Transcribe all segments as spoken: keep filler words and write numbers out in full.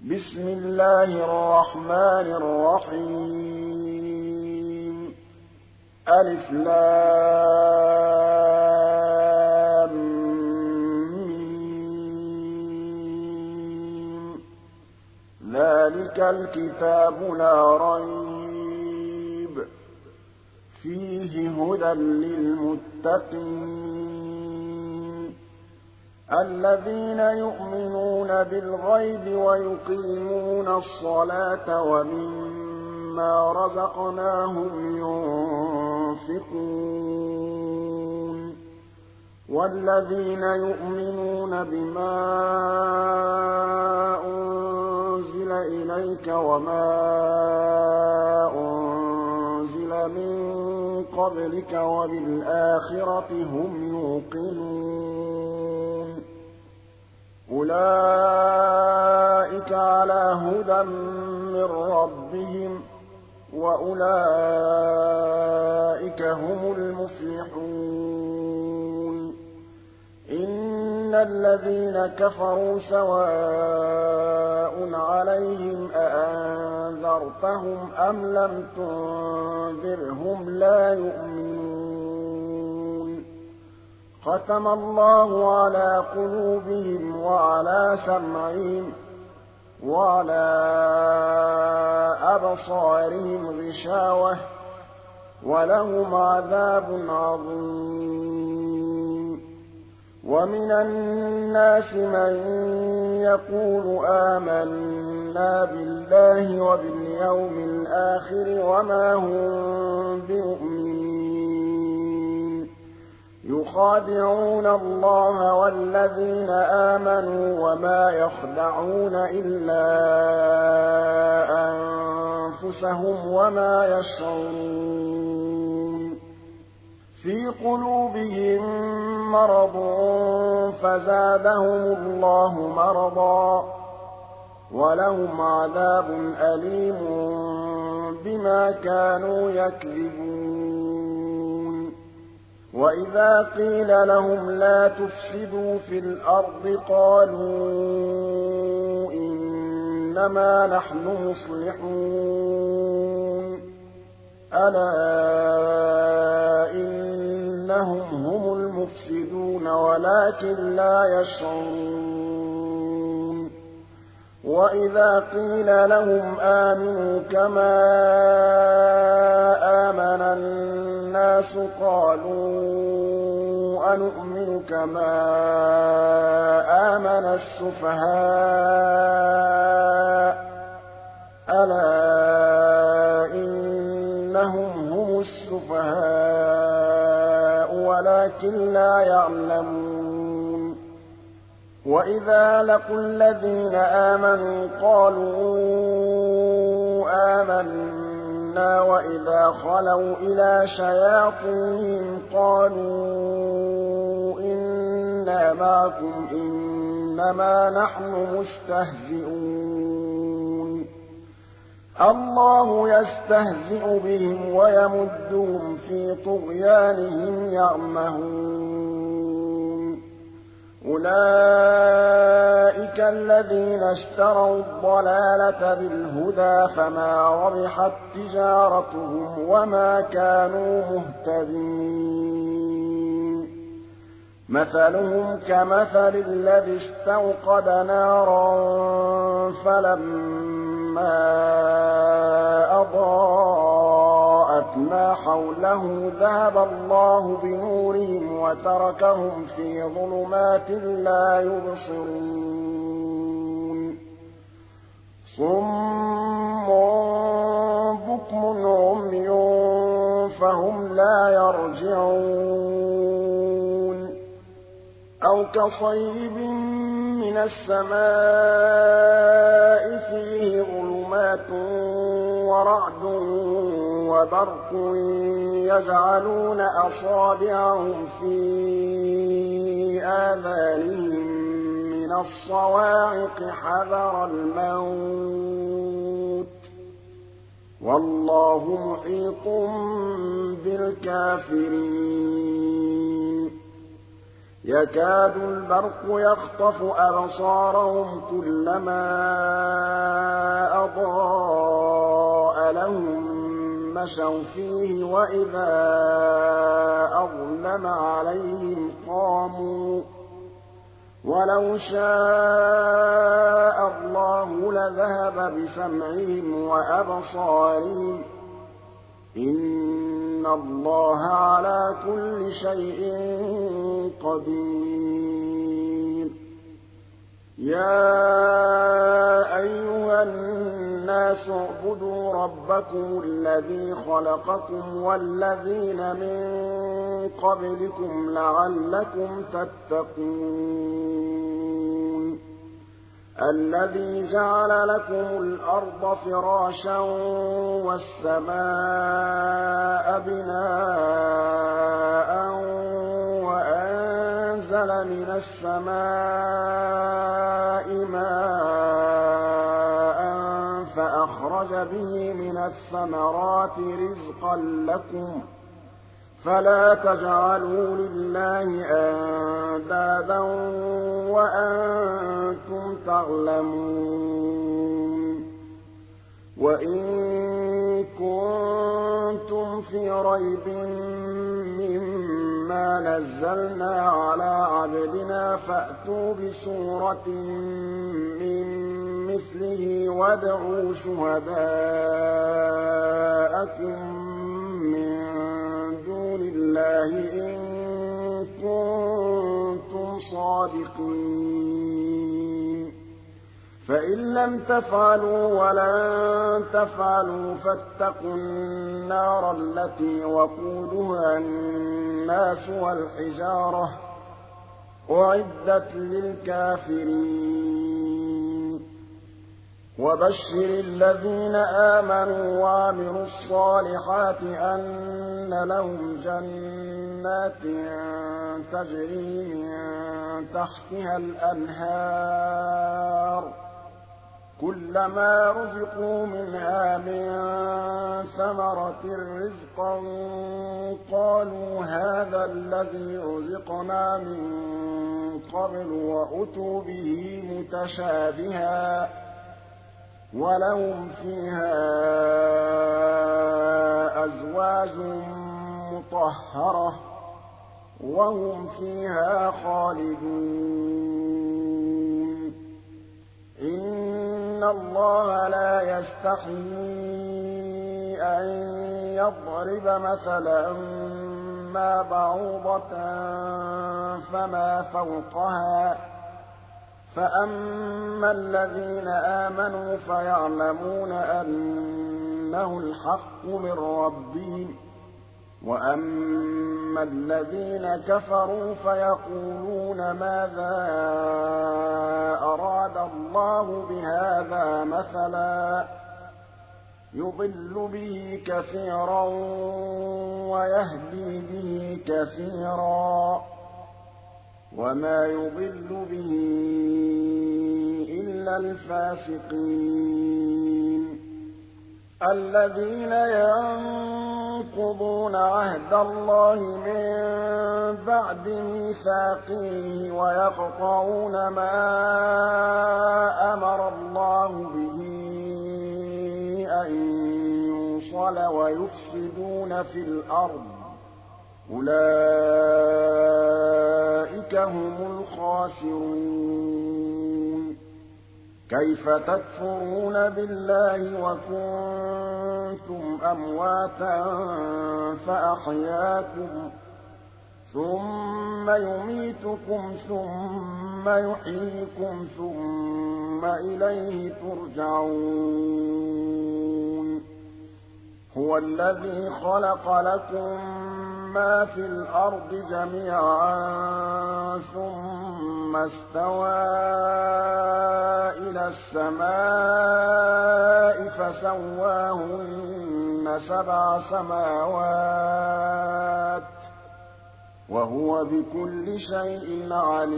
بسم الله الرحمن الرحيم ألف لام ميم ذلك الكتاب لا ريب فيه هدى للمتقين الذين يؤمنون بالغيب ويقيمون الصلاة ومما رزقناهم ينفقون والذين يؤمنون بما أنزل إليك وما أنزل من قبلك وبالآخرة هم يوقنون أولئك على هدى من ربهم وأولئك هم المفلحون إن الذين كفروا سواء عليهم أأنذرتهم أم لم تنذرهم لا يؤمنون ختم الله على قلوبهم وعلى سمعهم وعلى أبصارهم غشاوة ولهم عذاب عظيم ومن الناس من يقول آمنا بالله وباليوم الآخر وما هم بمؤمنين يخادعون الله والذين آمنوا وما يخدعون إلا أنفسهم وما يشعرون في قلوبهم مرض فزادهم الله مرضا ولهم عذاب أليم بما كانوا يكذبون وإذا قيل لهم لا تفسدوا في الأرض قالوا إنما نحن مصلحون ألا إنهم هم المفسدون ولكن لا يشعرون وإذا قيل لهم آمنوا كما آمن الناس قالوا أنؤمن كما آمن السفهاء ألا إنهم هم السفهاء ولكن لا يعلمون وإذا لقوا الذين آمنوا قالوا آمنا وإذا خلوا إلى شياطينهم قالوا إنا معكم إنما نحن مستهزئون الله يستهزئ بهم ويمدهم في طغيانهم يعمهون أولئك الذين اشتروا الضلالة بالهدى فما ربحت تجارتهم وما كانوا مهتدين مثلهم كمثل الذي استوقد نارا فلما أضاءت ما حوله ذهب الله بنورهم وتركهم في ظلمات لا يبصرون صم بكم عمي فهم لا يرجعون أو كصيب من السماء فيه ظلمات ورعد وبرق يجعلون أصابعهم في آذانهم من الصواعق حذر الموت والله محيط بالكافرين يكاد البرق يخطف أبصارهم كلما أضاء لهم مشوا فيه وإذا أظلم عليهم قاموا ولو شاء الله لذهب بسمعهم وأبصارهم إن الله على كل شيء قدير يا أيها الناس اعبدوا ربكم الذي خلقكم والذين من قبلكم لعلكم تتقون الذي جعل لكم الأرض فراشا والسماء بناء وأنزل من السماء ماء فأخرج به من الثمرات رزقا لكم فلا تجعلوا لله أندادا وأنتم تعلمون وإن كنتم في ريب مما نزلنا على عبدنا فأتوا بسورة من مثله وادعوا شهداءكم الله إن كنتم صادقين فإن لم تفعلوا ولن تفعلوا فاتقوا النار التي وقودها الناس والحجارة أعدت للكافرين وبشر الذين آمنوا وعملوا الصالحات أن لهم جنات تجري من تحتها الأنهار كلما رزقوا منها من ثمرة رزقا قالوا هذا الذي رزقنا من قبل وأتوا به متشابها ولهم فيها أزواج مطهرة وهم فيها خالدون إن الله لا يستحيي أن يضرب مثلا ما بعوضة فما فوقها فأما الذين آمنوا فيعلمون أنه الحق من ربهم وأما الذين كفروا فيقولون ماذا أراد الله بهذا مثلا يضل به كثيرا ويهدي به كثيرا وما يضل به إلا الفاسقين الذين ينقضون عهد الله من بعد ميثاقه ويقطعون ما أمر الله به أن يوصل ويفسدون في الأرض أولئك هم الخاسرون كيف تكفرون بالله وكنتم أمواتا فأحياكم ثم يميتكم ثم يحييكم ثم إليه ترجعون هو الذي خلق لكم ما في الأرض جميعا ثم استوى إلى السماء فسواهن سبع سماوات وهو بكل شيء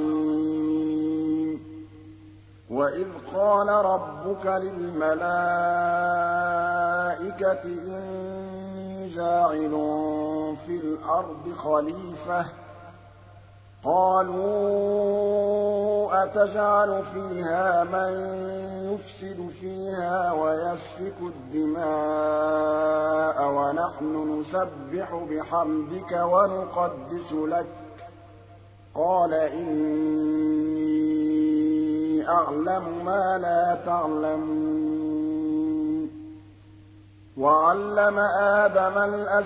عليم وإذ قال ربك للملائكة إني جاعل في الأرض خليفة قالوا أتجعل فيها من يفسد فيها ويسفك الدماء ونحن نسبح بحمدك ونقدس لك قال إني أعلم ما لا تعلمون وعلم آدم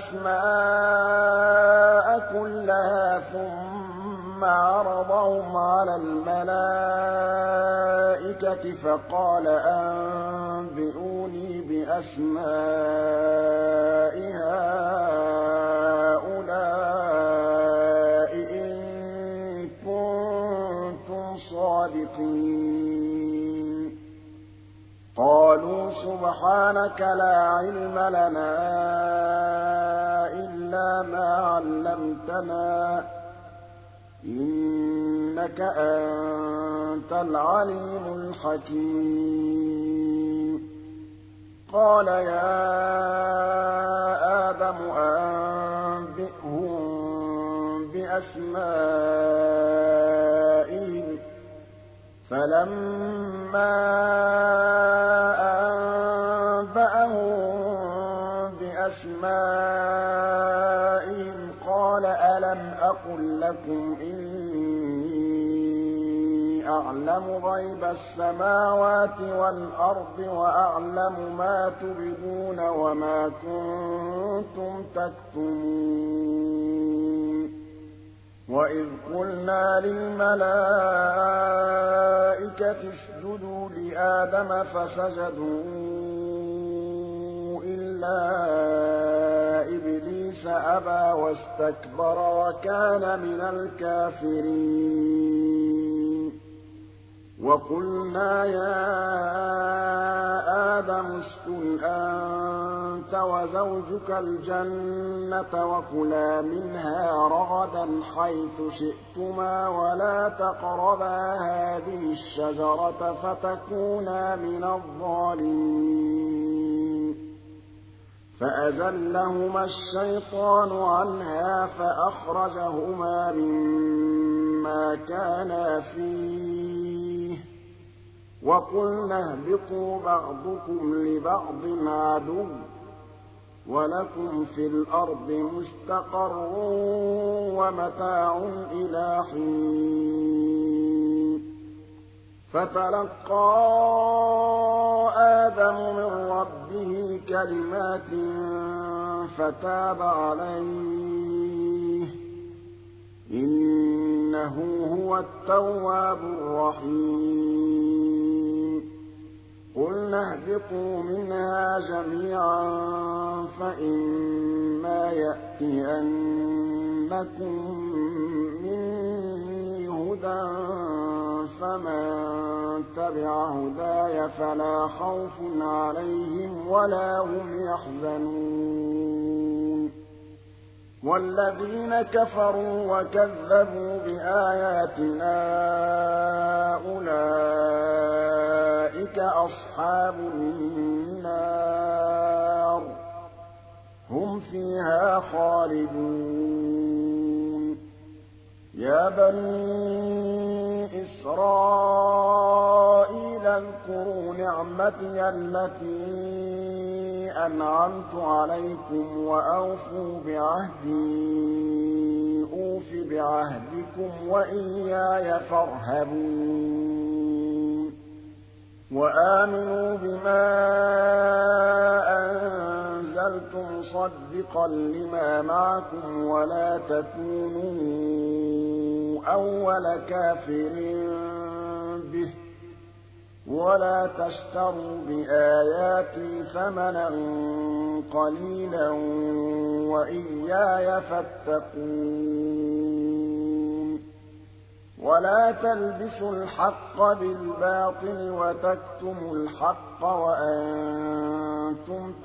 الأسماء كلها ثم عرضهم على الملائكة فقال أنبئوني بأسماء هؤلاء إن كنتم صادقين قالوا سبحانك لا علم لنا إلا ما علمتنا إنك أنت العليم الحكيم قال يا آدم أنبئهم بأسمائهم فلما أنبأهم بأسمائهم قال ألم أقل لكم إني أعلم غيب السماوات والأرض وأعلم ما تبدون وما كنتم تكتمون وإذ قلنا للملائكة اسجدوا لآدم فسجدوا إلا إبليس أبى واستكبر وكان من الكافرين وقلنا يا آدم اسكن أنت وزوجك الجنة وكلا منها رغدا حيث شئتما ولا تقربا هذه الشجرة فتكونا من الظالمين فأزلهما الشيطان عنها فأخرجهما مما كانا فيه وقلنا اهبطوا بعضكم لبعض عدو ولكم في الأرض مستقر ومتاع إلى حين فتلقى آدم من ربه كلمات فتاب عليه إنه هو التواب الرحيم قلنا اهبطوا منها جميعا فإما يأتينكم مني هدى فمن تبع هداي فلا خوف عليهم ولا هم يحزنون والذين كفروا وكذبوا بآياتنا أولئك أصحاب النار هم فيها خالدون يا بني إسرائيل اذكروا نعمتي التي أنعمت عليكم وأوفوا بعهدي أوف بعهدكم وإياي فارهبون وآمنوا بما أنزلت مصدقا لما معكم ولا تكونوا أول كافر به ولا تشتروا بآياتي ثمنا قليلا وإياي فاتقون ولا تلبسوا الحق بالباطل وتكتموا الحق وأنتم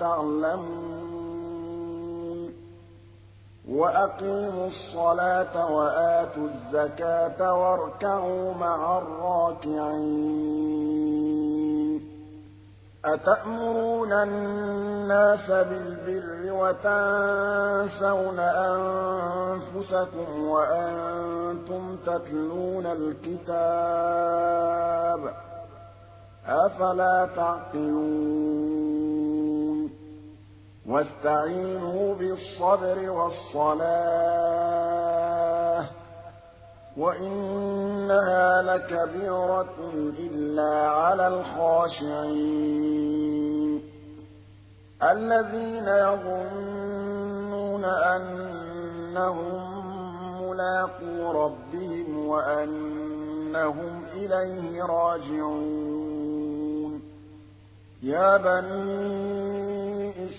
تعلمون وأقيموا الصلاة وآتوا الزكاة واركعوا مع الراكعين أتأمرون الناس بالبر وتنسون أنفسكم وأنتم تتلون الكتاب أفلا تعقلون واستعينوا بالصبر والصلاة وإنها لكبيرة إلا على الخاشعين الذين يظنون أنهم ملاقو ربهم وأنهم إليه راجعون يا بني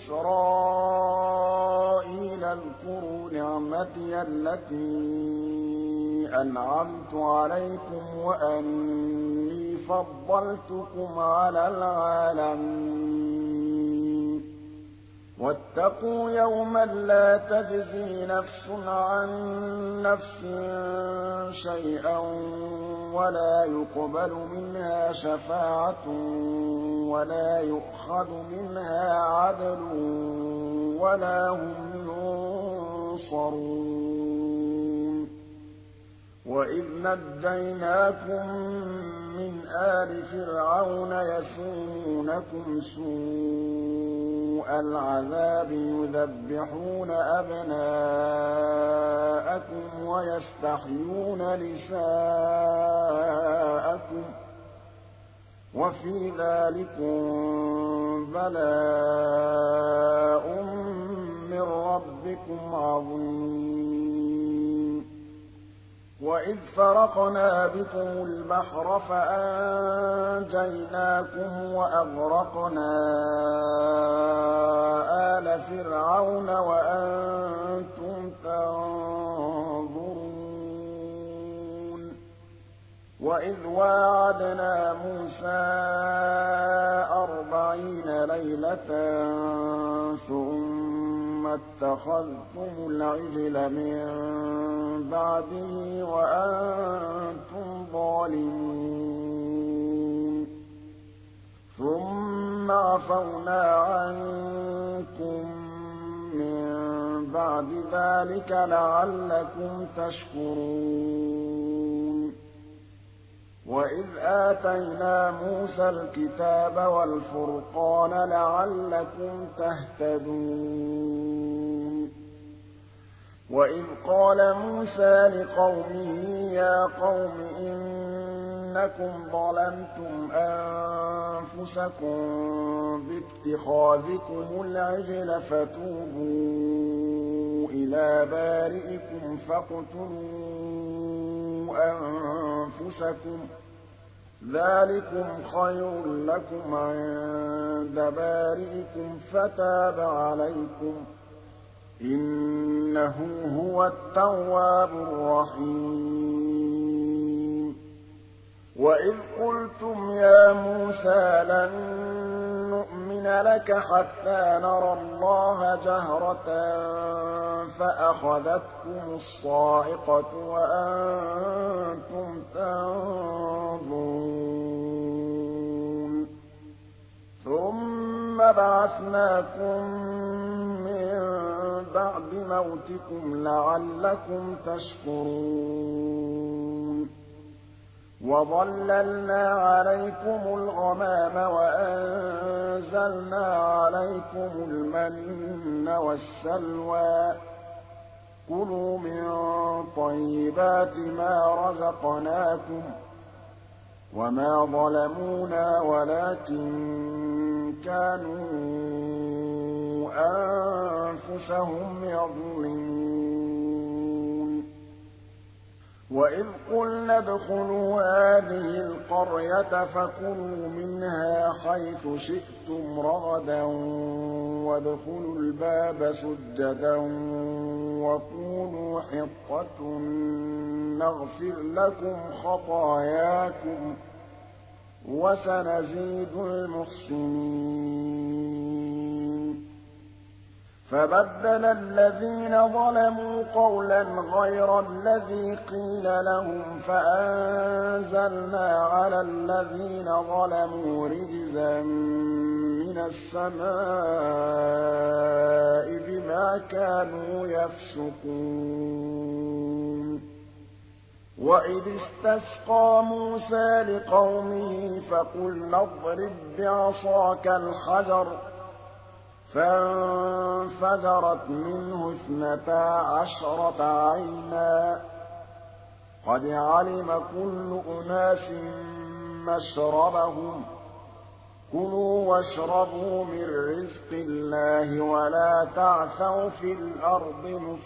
إسرائيل اذكروا نعمتي التي أنعمت عليكم وأني فضلتكم على العالمين واتقوا يوما لا تجزي نفس عن نفس شيئا ولا يقبل منها شفاعة ولا يؤخذ منها عدل ولا هم ينصرون وإذ نجيناكم من آل فرعون يسومونكم سوء العذاب يذبحون أبناءكم ويستحيون نساءكم وفي ذلكم بلاء من ربكم عظيم وإذ فرقنا بكم البحر فأنجيناكم وأغرقنا آل فرعون وأنتم تنظرون وإذ واعدنا موسى أربعين ليلة ثم اتخذتم العجل من بعده وأنتم ظالمون ثم عفونا عنكم من بعد ذلك لعلكم تشكرون وإذ آتينا موسى الكتاب والفرقان لعلكم تهتدون وإذ قال موسى لقومه يا قوم إنكم ظلمتم أنفسكم باتخاذكم العجل فتوبوا إلى بارئكم فاقتلوا أنفسكم ذلكم خير لكم عند بارئكم فتاب عليكم إنه هو التواب الرحيم وإذ قلتم يا موسى لن نؤمن لك حتى نرى الله جهرة فأخذتكم الصاعقة وأنتم تنظرون ثم بعثناكم من بعد موتكم لعلكم تشكرون وظللنا عليكم الغمام وأنزلنا عليكم المن والسلوى كلوا من طيبات ما رزقناكم وما ظلمونا ولكن كانوا أنفسهم يظلمون وإذ قلنا ادخلوا هذه القرية فكلوا منها حيث شئتم رغدا وادخلوا الباب سجدا وقولوا حطة نغفر لكم خطاياكم وسنزيد المحسنين فبدل الذين ظلموا قولا غير الذي قيل لهم فأنزلنا على الذين ظلموا رجزا السماء بما كانوا يفسقون وإذ استسقى موسى لقومه فقلنا اضرب بعصاك الحجر فانفجرت منه اثنتا عشرة عينا قد علم كل أناس مشربهم كلوا واشربوا من رزق الله ولا تعثوا في الأرض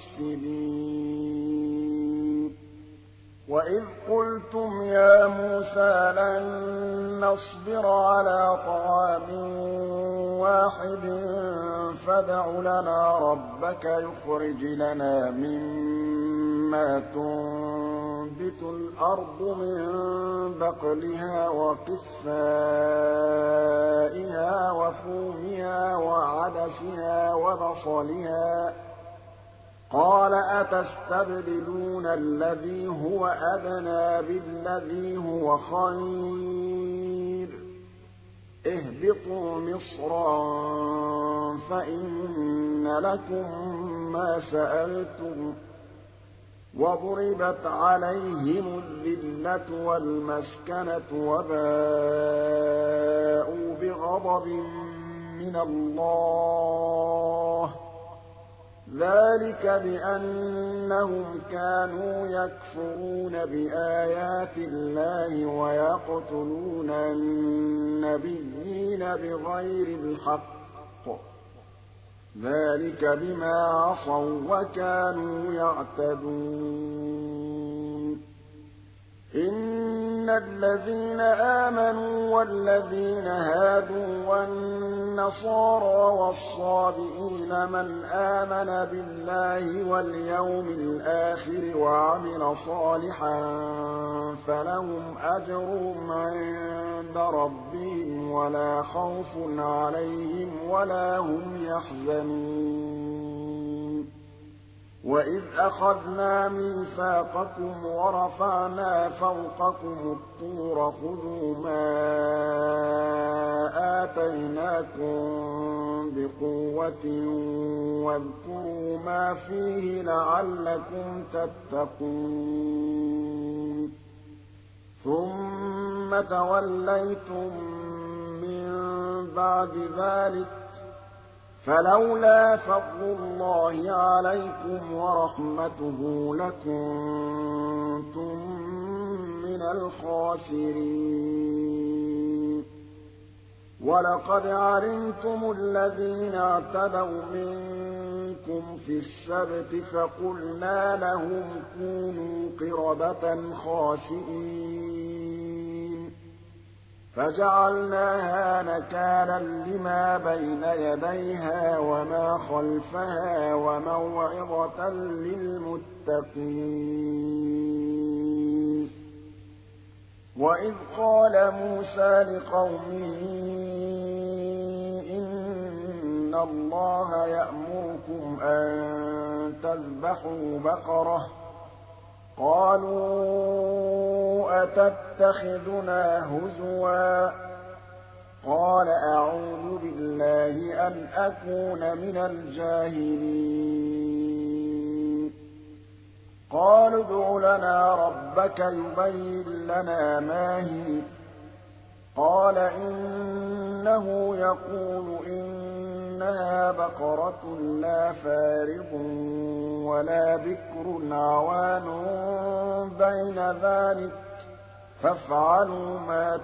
مفسدين وإذ قلتم يا موسى لن نصبر على طعام واحد فادع لنا ربك يخرج لنا مما تنبت الأرض من بقلها وقثائها وفومها وعدسها وبصلها قال أتستبدلون الذي هو أدنى بالذي هو خير اهبطوا مصرا فإن لكم ما سألتم وضربت عليهم الذلة والمسكنة وباءوا بغضب من الله ذلك بأنهم كانوا يكفرون بآيات الله ويقتلون النبيين بغير الحق ذلك بما عصوا وكانوا يعتدون إن الذين آمنوا والذين هادوا والنصارى والصابئين من آمن بالله واليوم الآخر وعمل صالحا فلهم أجرهم عند ربهم ولا خوف عليهم ولا هم يحزنون وإذ أخذنا ميثاقكم ورفعنا فوقكم الطور خذوا ما آتيناكم بقوة واذكروا ما فيه لعلكم تتقون ثم توليتم من بعد ذلك فلولا فضل الله عليكم ورحمته لكنتم من الخاسرين ولقد علمتم الذين اعتدوا منكم في السبت فقلنا لهم كونوا قردة خاسئين فجعلناها نكالا لما بين يديها وما خلفها وموعظة للمتقين وإذ قال موسى لقومه إن الله يأمركم أن تذبحوا بقرة قالوا أتتخذنا هزوا قال أعوذ بالله أن أكون من الجاهلين قالوا ادع لنا ربك يبين لنا ما هي قال إنه يقول إنها بقرة لا فارض ولا بكر عوان بين ذلك فافعلوا ما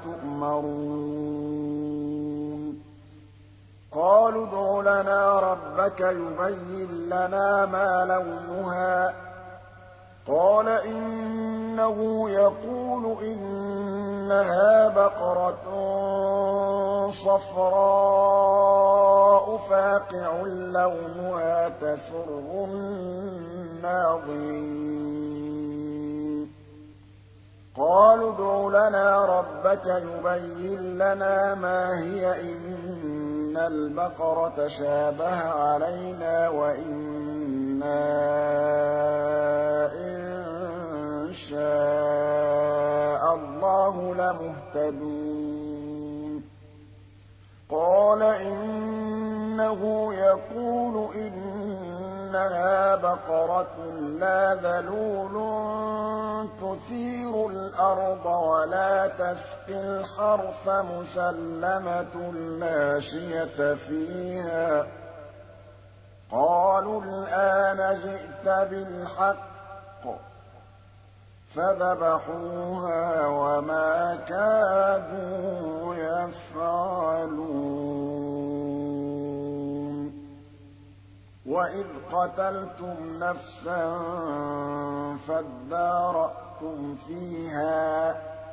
تؤمرون قالوا ادع لنا ربك يبين لنا ما لونها قال إنه يقول إنها بقرة صفراء فاقع لونها تسر الناظرين قالوا ادع لنا ربك يبين لنا ما هي إن البقرة شابه علينا وإنا إن شاء الله لمهتدون قال إنه يقول إنها بقرة لا ذلول تثير الأرض ولا تسقي الحرث مسلمة لا شية فيها. قالوا الآن جئت بالحق فذبحوها وما كادوا يفعلون. وإذ قتلتم نفسا فادارأتم فيها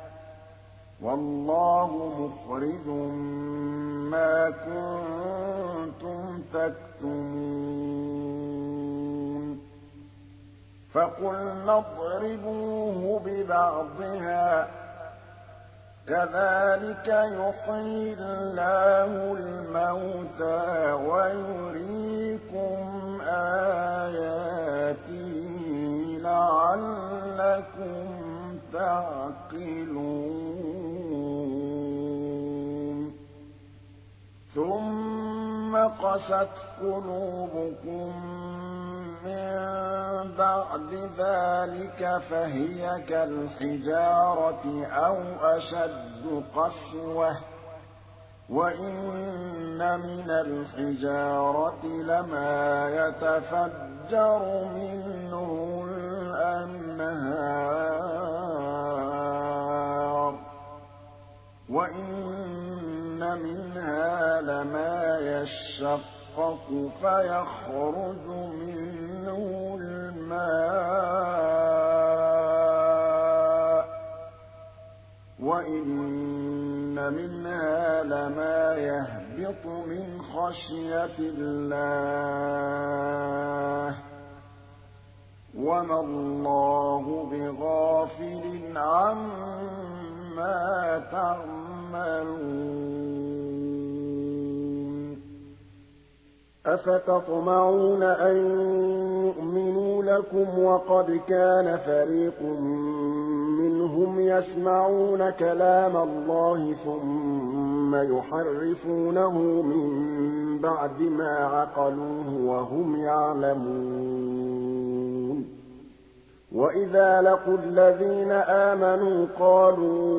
والله مخرج ما كنتم تكتمون. فقلنا اضربوه ببعضها كذلك يحيي الله الموتى ويريكم آياته لعلكم تعقلون. ثم قست قلوبكم من بعد ذلك فهي كالحجارة أو أشد قسوة وإن من الحجارة لما يتفجر منه الأنهار وإن منها لما يشقق فيخرج منه الماء وإن منها لما يهبط من خشية الله وما الله بغافل عما تعملون. أفتطمعون أن يؤمنوا لكم وقد كان فريق منهم يسمعون كلام الله ثم يحرفونه من بعد ما عقلوه وهم يعلمون. وإذا لقوا الذين آمنوا قالوا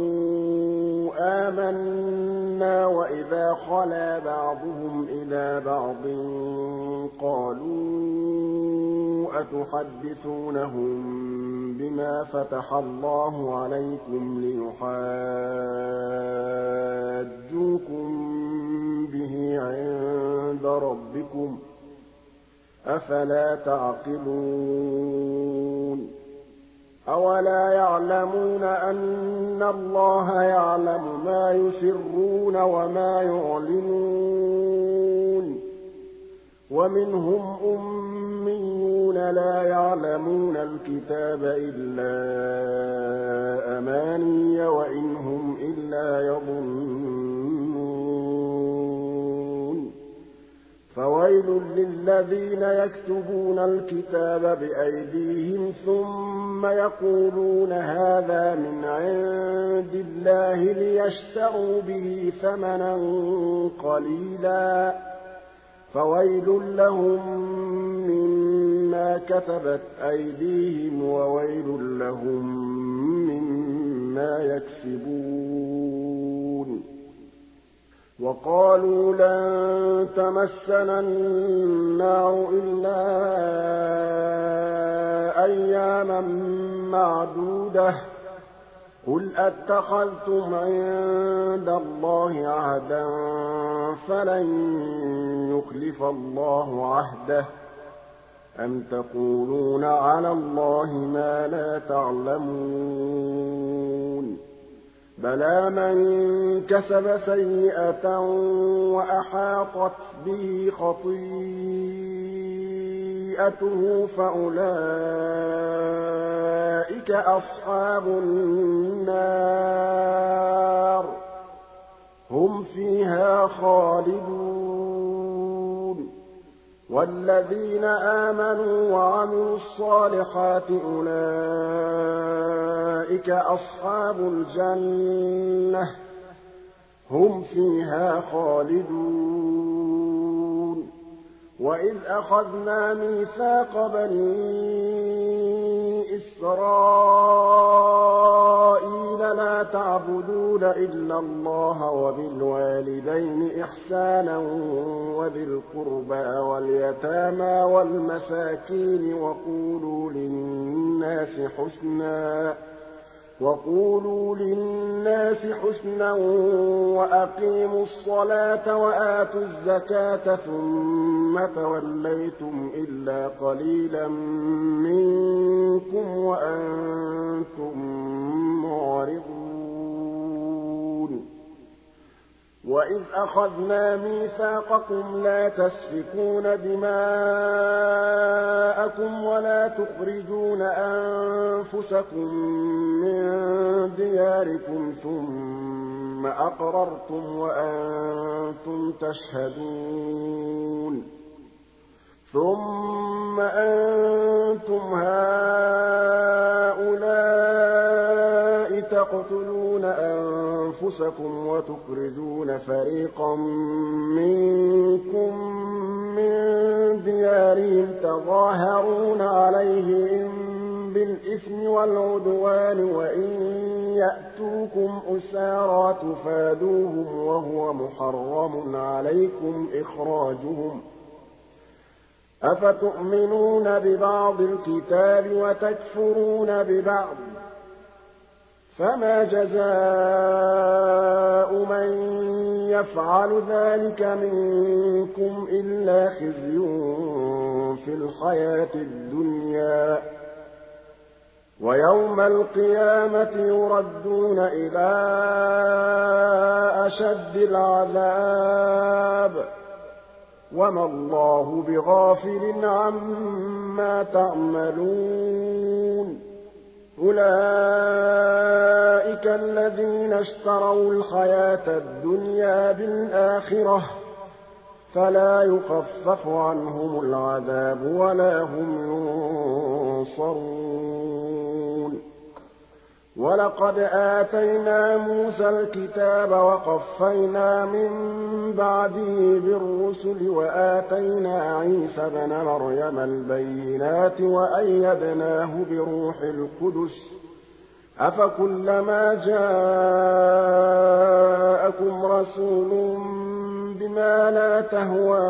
آمنا وإذا خلا بعضهم إلى بعض قالوا أتحدثونهم بما فتح الله عليكم ليحاجوكم به عند ربكم أفلا تعقلون. أولا يعلمون أن الله يعلم ما يسرون وما يعلنون. ومنهم أميون لا يعلمون الكتاب إلا أماني وإن هم إلا يظنون. فويل للذين يكتبون الكتاب بأيديهم ثم يقولون هذا من عند الله ليشتروا به ثمنا قليلا فويل لهم مما كتبت أيديهم وويل لهم مما يكسبون. وقالوا لن تمسنا النار إلا أياما معدودة قل أتخذتم عند الله عهدا فلن يخلف الله عهده أم تقولون على الله ما لا تعلمون. بلى من كسب سيئة وأحاطت به خطيئته فأولئك أصحاب النار هم فيها خالدون. والذين آمنوا وعملوا الصالحات أولئك أصحاب الجنة هُمْ فِيهَا خَالِدُونَ وَإِذْ أَخَذْنَا مِيثَاقَ بَنِي إِسْرَائِيلَ لَا تَعْبُدُونَ إِلَّا اللَّهَ وَبِالْوَالِدَيْنِ إِحْسَانًا وَذِي الْقُرْبَىٰ وَالْيَتَامَىٰ وَالْمَسَاكِينِ وَقُولُوا لِلنَّاسِ حُسْنًا وَقُولُوا لِلنَّاسِ حُسْنًا وَأَقِيمُوا الصَّلَاةَ وَآتُوا الزَّكَاةَ ثُمَّ تَوَلَّيْتُمْ إِلَّا قَلِيلًا مِّنكُمْ وَأَنتُم مُّعْرِضُونَ وَإِذْ أَخَذْنَا مِيثَاقَكُمْ لَا تَسْفِكُونَ دِمَاءَكُمْ وَلَا تُخْرِجُونَ أَنفُسَكُم مِّن دِيَارِكُمْ ثُمَّ أَقْرَرْتُمْ وَأَنتُمْ تَشْهَدُونَ ثُمَّ أَنتُمْ هَٰؤُلَاءِ تَقْتُلُونَ أَنفُسَكُمْ وَتُخْرِجُونَ فَرِيقًا مِّنكُم مِّن دِيَارِهِمْ تَظَاهَرُونَ عَلَيْهِم بِالْإِثْمِ وَالْعُدْوَانِ وَإِن يَأْتُوكُمْ أُسَارَىٰ تُفَادُوهُمْ وَهُوَ مُحَرَّمٌ عَلَيْكُمْ إِخْرَاجُهُمْ ۚ أَفَتُؤْمِنُونَ بِبَعْضِ الْكِتَابِ وَتَكْفُرُونَ بِبَعْضٍ ۚ فَمَا جَزَاءُ مَن يَفْعَلُ ذَٰلِكَ مِنكُمْ إِلَّا خِزْيٌ فِي الْحَيَاةِ الدُّنْيَا ۖ وَيَوْمَ الْقِيَامَةِ يُرَدُّونَ إِلَىٰ أَشَدِّ الْعَذَابِ ۗ وَمَا اللَّهُ بِغَافِلٍ عَمَّا تَعْمَلُونَ أُولَٰئِكَ الَّذِينَ اشْتَرَوُا الْحَيَاةَ الدُّنْيَا بِالْآخِرَةِ ۖ فَلَا يُخَفَّفُ عَنْهُمُ الْعَذَابُ وَلَا هُمْ يُنصَرُونَ وَلَقَدْ آتَيْنَا مُوسَى الْكِتَابَ وَقَفَّيْنَا مِن بَعْدِهِ بِالرُّسُلِ وَآتَيْنَا عِيسَى ابْنَ مَرْيَمَ الْبَيِّنَاتِ وَأَيَّدْنَاهُ بِرُوحِ الْقُدُسِ ۗ أَفَكُلَّمَا جَاءَكُمْ رَسُولٌ بِمَا لَا تَهْوَىٰ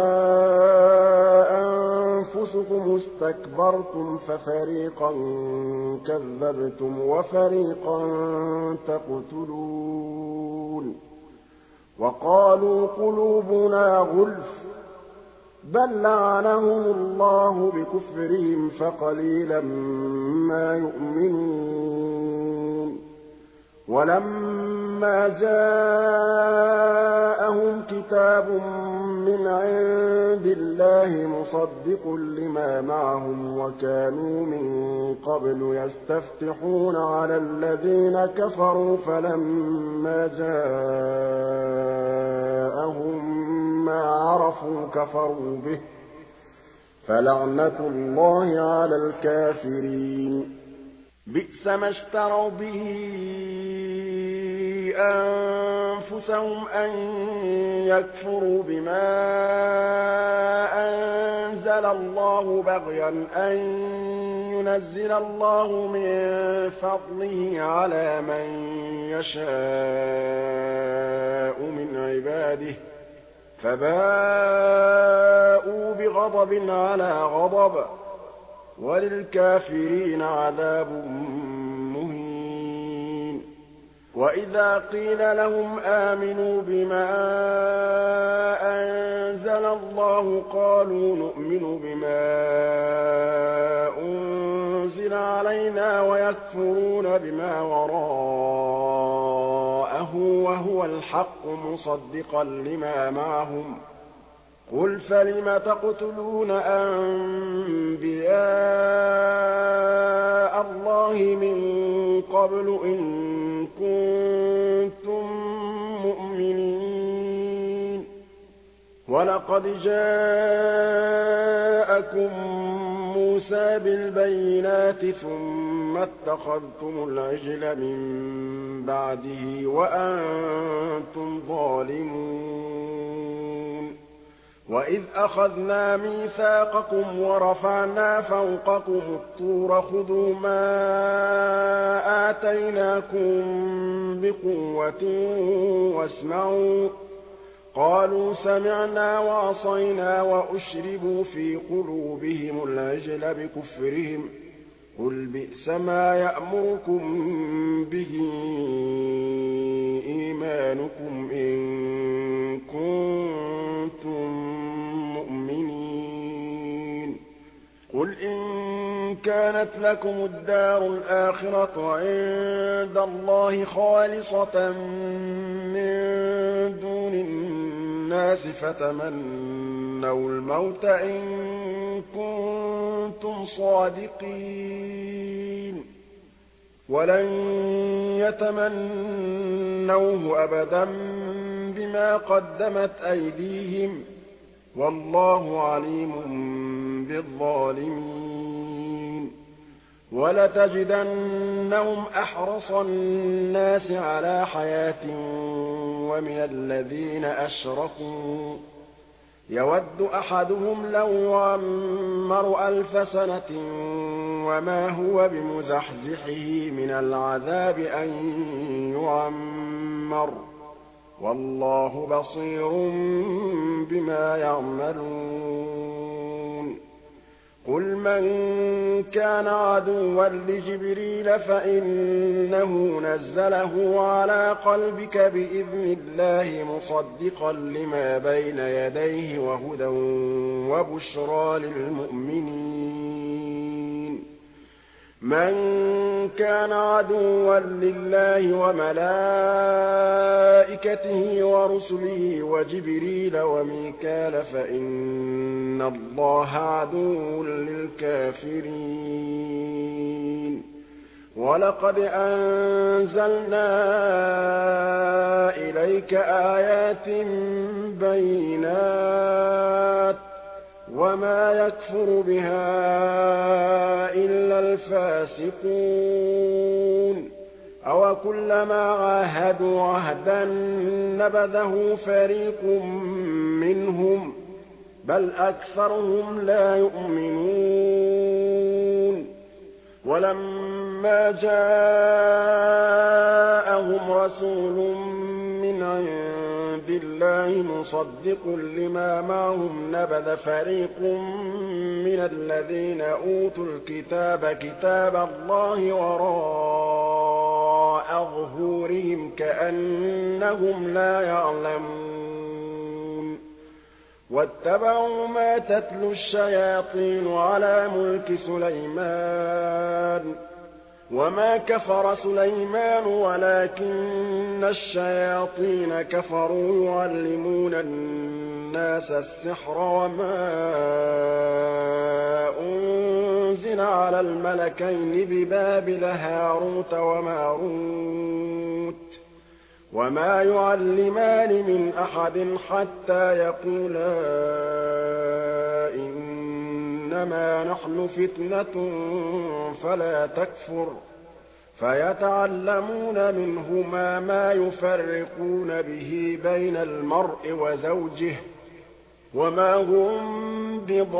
أَنفُسُكُمُ اسْتَكْبَرْتُمْ فَفَرِيقًا كَذَّبْتُمْ وَفَرِيقًا تَقْتُلُونَ وَقَالُوا قُلُوبُنَا غُلْفٌ ۚ بَل لَّعَنَهُمُ اللَّهُ بِكُفْرِهِمْ فَقَلِيلًا مَّا يُؤْمِنُونَ وَلَمَّا جَاءَهُمْ كِتَابٌ مِّنْ عِندِ اللَّهِ مُصَدِّقٌ لِّمَا مَعَهُمْ وَكَانُوا مِن قَبْلُ يَسْتَفْتِحُونَ عَلَى الَّذِينَ كَفَرُوا فَلَمَّا جَاءَهُم مَّا عَرَفُوا كَفَرُوا بِهِ ۚ فَلَعْنَةُ اللَّهِ عَلَى الْكَافِرِينَ بِئْسَ مَا اشْتَرَوْا بِهِ أَنفُسَهُمْ أَن يَكْفُرُوا بِمَا أَنزَلَ اللَّهُ بَغْيًا أَن يُنَزِّلَ اللَّهُ مِن فَضْلِهِ عَلَىٰ مَن يَشَاءُ مِنْ عِبَادِهِ ۖ فَبَاءُوا بِغَضَبٍ عَلَىٰ غَضَبٍ ۚ وَلِلْكَافِرِينَ عَذَابٌ مُّهِينٌ وَإِذَا قِيلَ لَهُمْ آمِنُوا بِمَا أَنزَلَ اللَّهُ قَالُوا نُؤْمِنُ بِمَا أُنزِلَ عَلَيْنَا وَيَكْفُرُونَ بِمَا وَرَاءَهُ وَهُوَ الْحَقُّ مُصَدِّقًا لِّمَا مَعَهُمْ ۗ قُلْ فَلِمَ تَقْتُلُونَ أَنبِيَاءَ اللَّهِ مِن قَبْلُ إِن كُنتُم مُّؤْمِنِينَ وَلَقَدْ جَاءَكُم مُوسَىٰ بِالْبَيِّنَاتِ ثُمَّ اتَّخَذْتُمُ الْعِجْلَ مِن بَعْدِهِ وَأَنتُمْ ظَالِمُونَ وَإِذْ أَخَذْنَا مِيثَاقَكُمْ وَرَفَعْنَا فَوْقَكُمُ الطُّورَ خُذُوا مَا آتَيْنَاكُم بِقُوَّةٍ وَاسْمَعُوا ۖ قَالُوا سَمِعْنَا وَعَصَيْنَا وَأُشْرِبُوا فِي قُلُوبِهِمُ الْعِجْلَ بِكُفْرِهِمْ ۚ قُلْ بِئْسَ مَا يَأْمُرُكُم بِهِ إِيمَانُكُمْ إِن كُنتُم مُّؤْمِنِينَ قُلْ إِن كَانَتْ لَكُمُ الدَّارُ الْآخِرَةُ عِندَ اللَّهِ خَالِصَةً مِّن دُونِ النَّاسِ فَتَمَنَّوُا الْمَوْتَ إِن كُنتُمْ صَادِقِينَ وَلَن يَتَمَنَّوْهُ أَبَدًا بِمَا قَدَّمَتْ أَيْدِيهِمْ ۗ وَاللَّهُ عَلِيمٌ بِالظَّالِمِينَ وَلَتَجِدَنَّهُمْ أَحْرَصَ النَّاسِ عَلَىٰ حَيَاةٍ وَمِنَ الَّذِينَ أَشْرَكُوا يَوَدُّ أَحَدُهُمْ لَوْ يُعَمَّرُ أَلْفَ سَنَةٍ وَمَا هُوَ بِمُزَحْزِحِهِ مِنَ الْعَذَابِ أَن يُعَمَّرَ ۗ وَاللَّهُ بَصِيرٌ بِمَا يَعْمَلُونَ قُلْ مَن كَانَ عَدُوًّا لِّجِبْرِيلَ فَإِنَّهُ نَزَّلَهُ عَلَىٰ قَلْبِكَ بِإِذْنِ اللَّهِ مُصَدِّقًا لِّمَا بَيْنَ يَدَيْهِ وَهُدًى وَبُشْرَىٰ لِلْمُؤْمِنِينَ مَن كَانَ عَدُوًّا لِّلَّهِ وَمَلَائِكَتِهِ وَرُسُلِهِ وَجِبْرِيلَ وَمِيكَالَ فَإِنَّ اللَّهَ عَدُوٌّ لِّلْكَافِرِينَ وَلَقَدْ أَنزَلْنَا إِلَيْكَ آيَاتٍ بَيِّنَاتٍ ۖ وَمَا يَكْفُرُ بِهَا إِلَّا الْفَاسِقُونَ أَوَكُلَّمَا عَاهَدُوا عَهْدًا نَّبَذَهُ فَرِيقٌ مِّنْهُم ۚ بَلْ أَكْثَرُهُمْ لَا يُؤْمِنُونَ وَلَمَّا جَاءَهُمْ رَسُولٌ مِّنْ عِندِ اللَّهِ مُصَدِّقٌ لِّمَا مَعَهُمْ نَبَذَ فَرِيقٌ مِّنَ الَّذِينَ أُوتُوا الْكِتَابَ كِتَابَ اللَّهِ وَرَاءَ ظُهُورِهِمْ كَأَنَّهُمْ لَا يَعْلَمُونَ وَاتَّبَعُوا مَا تَتْلُو الشَّيَاطِينُ عَلَىٰ مُلْكِ سُلَيْمَانَ ۖ وَمَا كَفَرَ سُلَيْمَانُ وَلَٰكِنَّ الشَّيَاطِينَ كَفَرُوا يُعَلِّمُونَ النَّاسَ السِّحْرَ وَمَا أُنزِلَ عَلَى الْمَلَكَيْنِ بِبَابِلَ هَارُوتَ وَمَارُوتَ ۚ وَمَا يُعَلِّمَانِ مِنْ أَحَدٍ حَتَّىٰ يَقُولَا إِنَّمَا نَحْنُ فِتْنَةٌ فَلَا تَكْفُرْ ۖ فَيَتَعَلَّمُونَ مِنْهُمَا مَا يُفَرِّقُونَ بِهِ بَيْنَ الْمَرْءِ وَزَوْجِهِ ۚ وَمَا هُم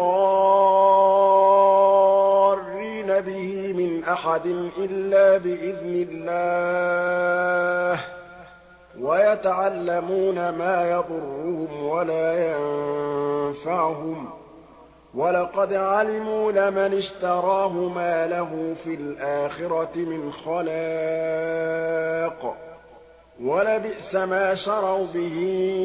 بِضَارِّينَ بِهِ مِنْ أَحَدٍ إِلَّا بِإِذْنِ اللَّهِ ۚ وَيَتَعَلَّمُونَ مَا يَضُرُّهُمْ وَلَا يَنفَعُهُمْ ۚ وَلَقَدْ عَلِمُوا لَمَنِ اشْتَرَاهُ مَا لَهُ فِي الْآخِرَةِ مِنْ خَلَاقٍ ۚ وَلَبِئْسَ مَا شَرَوْا بِهِ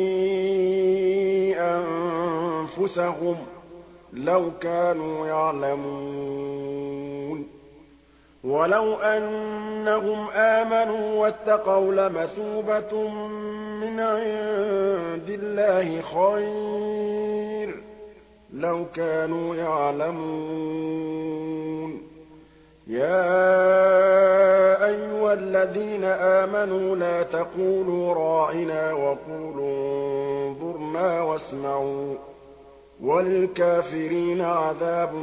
أَنفُسَهُمْ لَوْ كَانُوا يَعْلَمُونَ وَلَوْ أَنَّهُمْ آمَنُوا وَاتَّقَوْا لَمَثُوبَةٌ مِّنْ عِندِ اللَّهِ خَيْرٌ ۖ لَّوْ كَانُوا يَعْلَمُونَ يَا أَيُّهَا الَّذِينَ آمَنُوا لَا تَقُولُوا رَاعِنَا وَقُولُوا انظُرْنَا وَاسْمَعُوا وللكافرين عذاب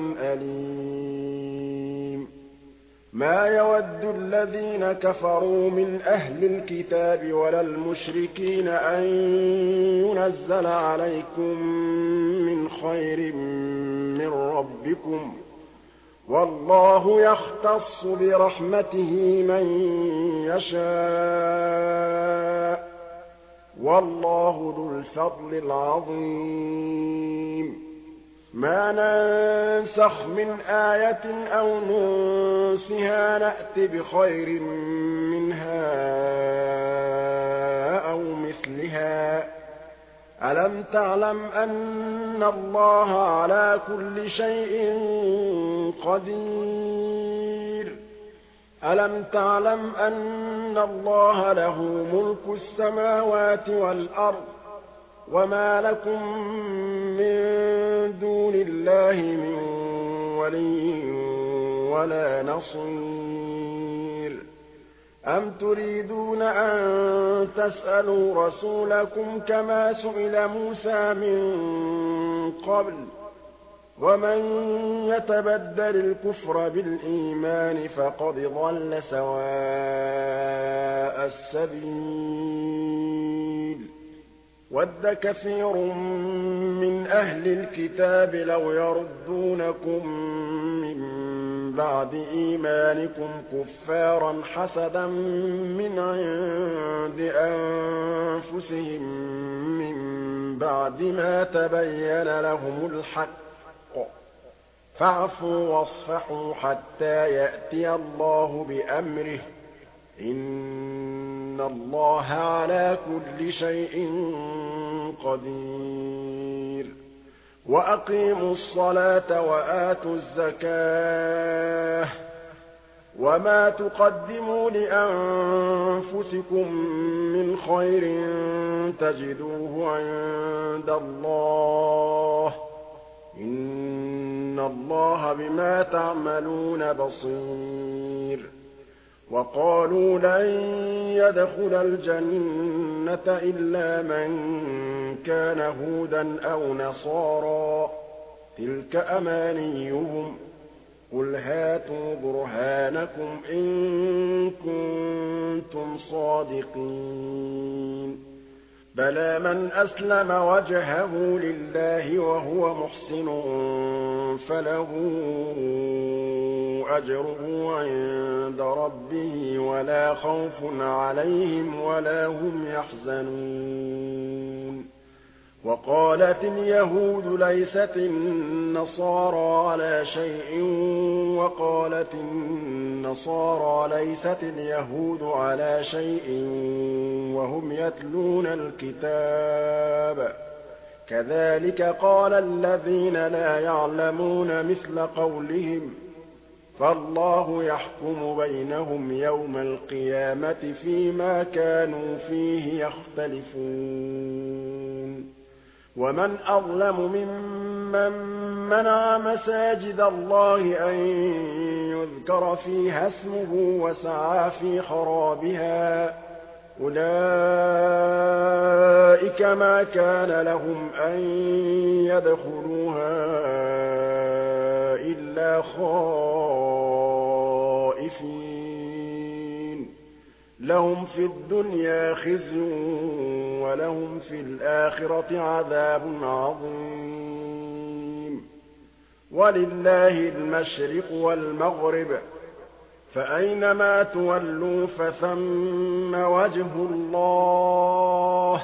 أليم ما يود الذين كفروا من أهل الكتاب ولا المشركين أن ينزل عليكم من خير من ربكم والله يختص برحمته من يشاء والله ذو الفضل العظيم ما ننسخ من آية أو ننسها نأت بخير منها أو مثلها ألم تعلم أن الله على كل شيء قدير ألم تعلم أن الله له ملك السماوات والأرض وما لكم من دون الله من ولي ولا نصير أم تريدون أن تسألوا رسولكم كما سئل موسى من قبل ومن يتبدل الكفر بالإيمان فقد ضل سواء السبيل وَدَّ كَثِيرٌ مِّنْ أَهْلِ الْكِتَابِ لَوْ يَرُدُّونَكُم مِّن بَعْدِ إِيمَانِكُمْ كُفَّارًا حَسَدًا مِّنْ عِندِ أَنفُسِهِم مِّن بَعْدِ مَا تَبَيَّنَ لَهُمُ الْحَقُّ فَاعْفُوا وَاصْفَحُوا حَتَّىٰ يَأْتِيَ اللَّهُ بِأَمْرِهِ إِنَّ اللَّهَ عَلَىٰ كُلِّ شَيْءٍ قَدِيرٌ وَأَقِيمُوا الصَّلَاةَ وَآتُوا الزَّكَاةَ وَمَا تُقَدِّمُوا لِأَنفُسِكُم مِّنْ خَيْرٍ تَجِدُوهُ عِندَ اللَّهِ إِنَّ اللَّهَ بِمَا تَعْمَلُونَ بَصِيرٌ وَقَالُوا لَن يَدْخُلَ الْجَنَّةَ إِلَّا مَن كَانَ هُودًا أَوْ نَصَارَىٰ ۗ تِلْكَ أَمَانِيُّهُمْ ۗ قُلْ هَاتُوا بُرْهَانَكُمْ إِن كُنتُمْ صَادِقِينَ بَلَىٰ مَنْ أَسْلَمَ وَجْهَهُ لِلَّهِ وَهُوَ مُحْسِنٌ فَلَهُ أَجْرُهُ عِندَ رَبِّهِ وَلَا خَوْفٌ عَلَيْهِمْ وَلَا هُمْ يَحْزَنُونَ وَقَالَتِ الْيَهُودُ لَيْسَتِ النَّصَارَىٰ عَلَىٰ شَيْءٍ وَقَالَتِ النَّصَارَىٰ لَيْسَتِ الْيَهُودُ عَلَىٰ شَيْءٍ وَهُمْ يَتْلُونَ الْكِتَابَ كَذَٰلِكَ قَالَ الَّذِينَ لَا يَعْلَمُونَ مِثْلَ قَوْلِهِمْ فَاللَّهُ يَحْكُمُ بَيْنَهُمْ يَوْمَ الْقِيَامَةِ فِيمَا كَانُوا فِيهِ يَخْتَلِفُونَ وَمَنْ أَظْلَمُ مِمَّن مَّنَعَ مَسَاجِدَ اللَّهِ أَن يُذْكَرَ فِيهَا اسْمُهُ وَسَعَىٰ فِي خَرَابِهَا ۚ أُولَٰئِكَ مَا كَانَ لَهُمْ أَن يَدْخُلُوهَا إِلَّا خَائِفِينَ لَهُمْ فِي الدُّنْيَا خِزْيٌ وَلَهُمْ فِي الْآخِرَةِ عَذَابٌ عَظِيمٌ وَلِلَّهِ الْمَشْرِقُ وَالْمَغْرِبُ فَأَيْنَمَا تُوَلُّوا فَثَمَّ وَجْهُ اللَّهِ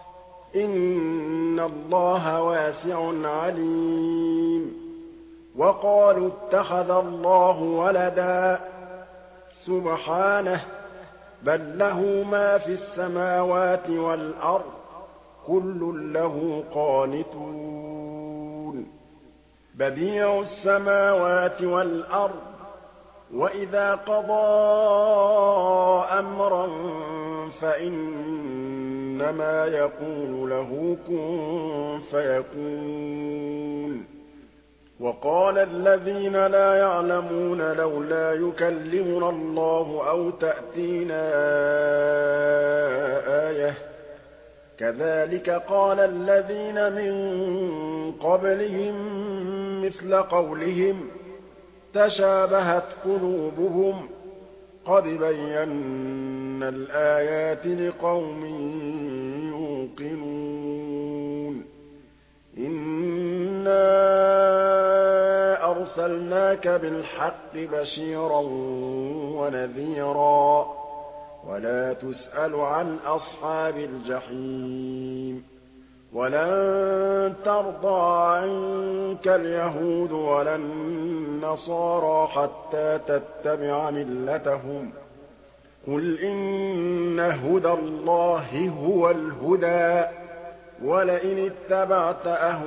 إِنَّ اللَّهَ وَاسِعٌ عَلِيمٌ وَقَالُوا اتَّخَذَ اللَّهُ وَلَدًا سُبْحَانَهُ بَل لَّهُ مَا فِي السَّمَاوَاتِ وَالْأَرْضِ كُلٌّ لَّهُ قَانِتُونَ بَدِيعُ السَّمَاوَاتِ وَالْأَرْضِ وَإِذَا قَضَىٰ أَمْرًا فَإِنَّمَا يَقُولُ لَهُ كُن فَيَكُونُ وَقَالَ الَّذِينَ لَا يَعْلَمُونَ لَوْلَا يُكَلِّمُنَا اللَّهُ أَوْ تَأْتِينَا آيَةٌ ۗ كذلك قال الذين من قبلهم مثل قولهم تشابهت قلوبهم قد بينا الآيات لقوم يوقنون إنا أرسلناك بالحق بشيرا ونذيرا ولا تسأل عن أصحاب الجحيم ولن ترضى عنك اليهود ولا النصارى حتى تتبع ملتهم قل إن هدى الله هو الهدى ولئن اتبعت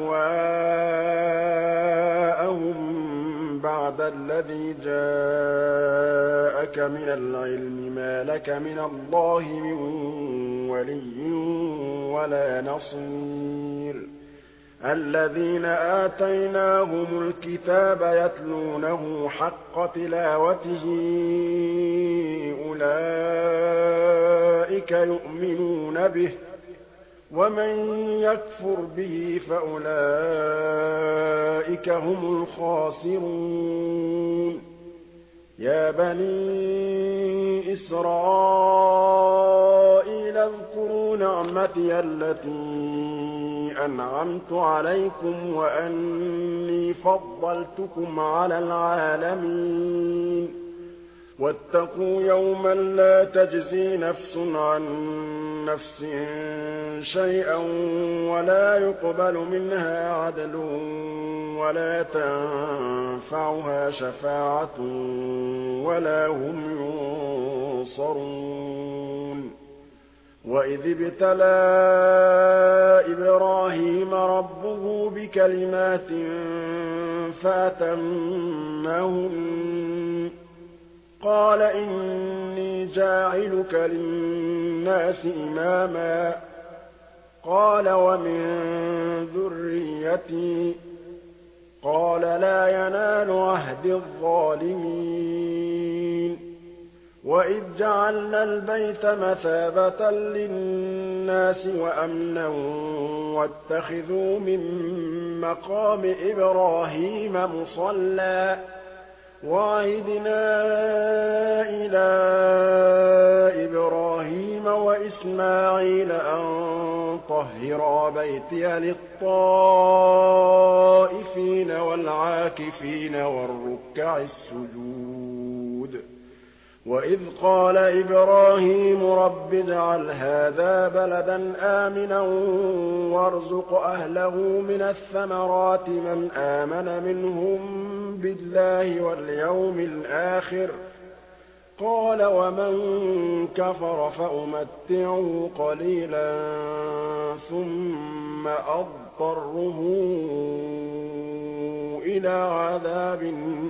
أهواءهم بعد الذي جاءك من العلم ما لك من الله من ولي ولا نصير الذين آتيناهم الكتاب يتلونه حق تلاوته أولئك يؤمنون به ومن يكفر به فأولئك هم الخاسرون يا بني إسرائيل اذكروا نعمتي التي أنعمت عليكم وأني فضلتكم على العالمين واتقوا يوما لا تجزي نفس عن نفس شيئا ولا يقبل منها عدل ولا تنفعها شفاعة ولا هم ينصرون وإذ ابتلى إبراهيم ربه بكلمات فأتمهن قال إني جاعلك للناس إماما قال ومن ذريتي قال لا ينال عهد الظالمين وإذ جعلنا البيت مثابة للناس وأمنا واتخذوا من مقام إبراهيم مصلى وعهدنا إلى إبراهيم وإسماعيل أن طهرا بيتي للطائفين والعاكفين والركع السجود وإذ قال إبراهيم رب اجعل هذا بلدا آمنا وارزق أهله من الثمرات من آمن منهم بالله واليوم الآخر قال ومن كفر فأمتعه قليلا ثم أضطره إلى عذاب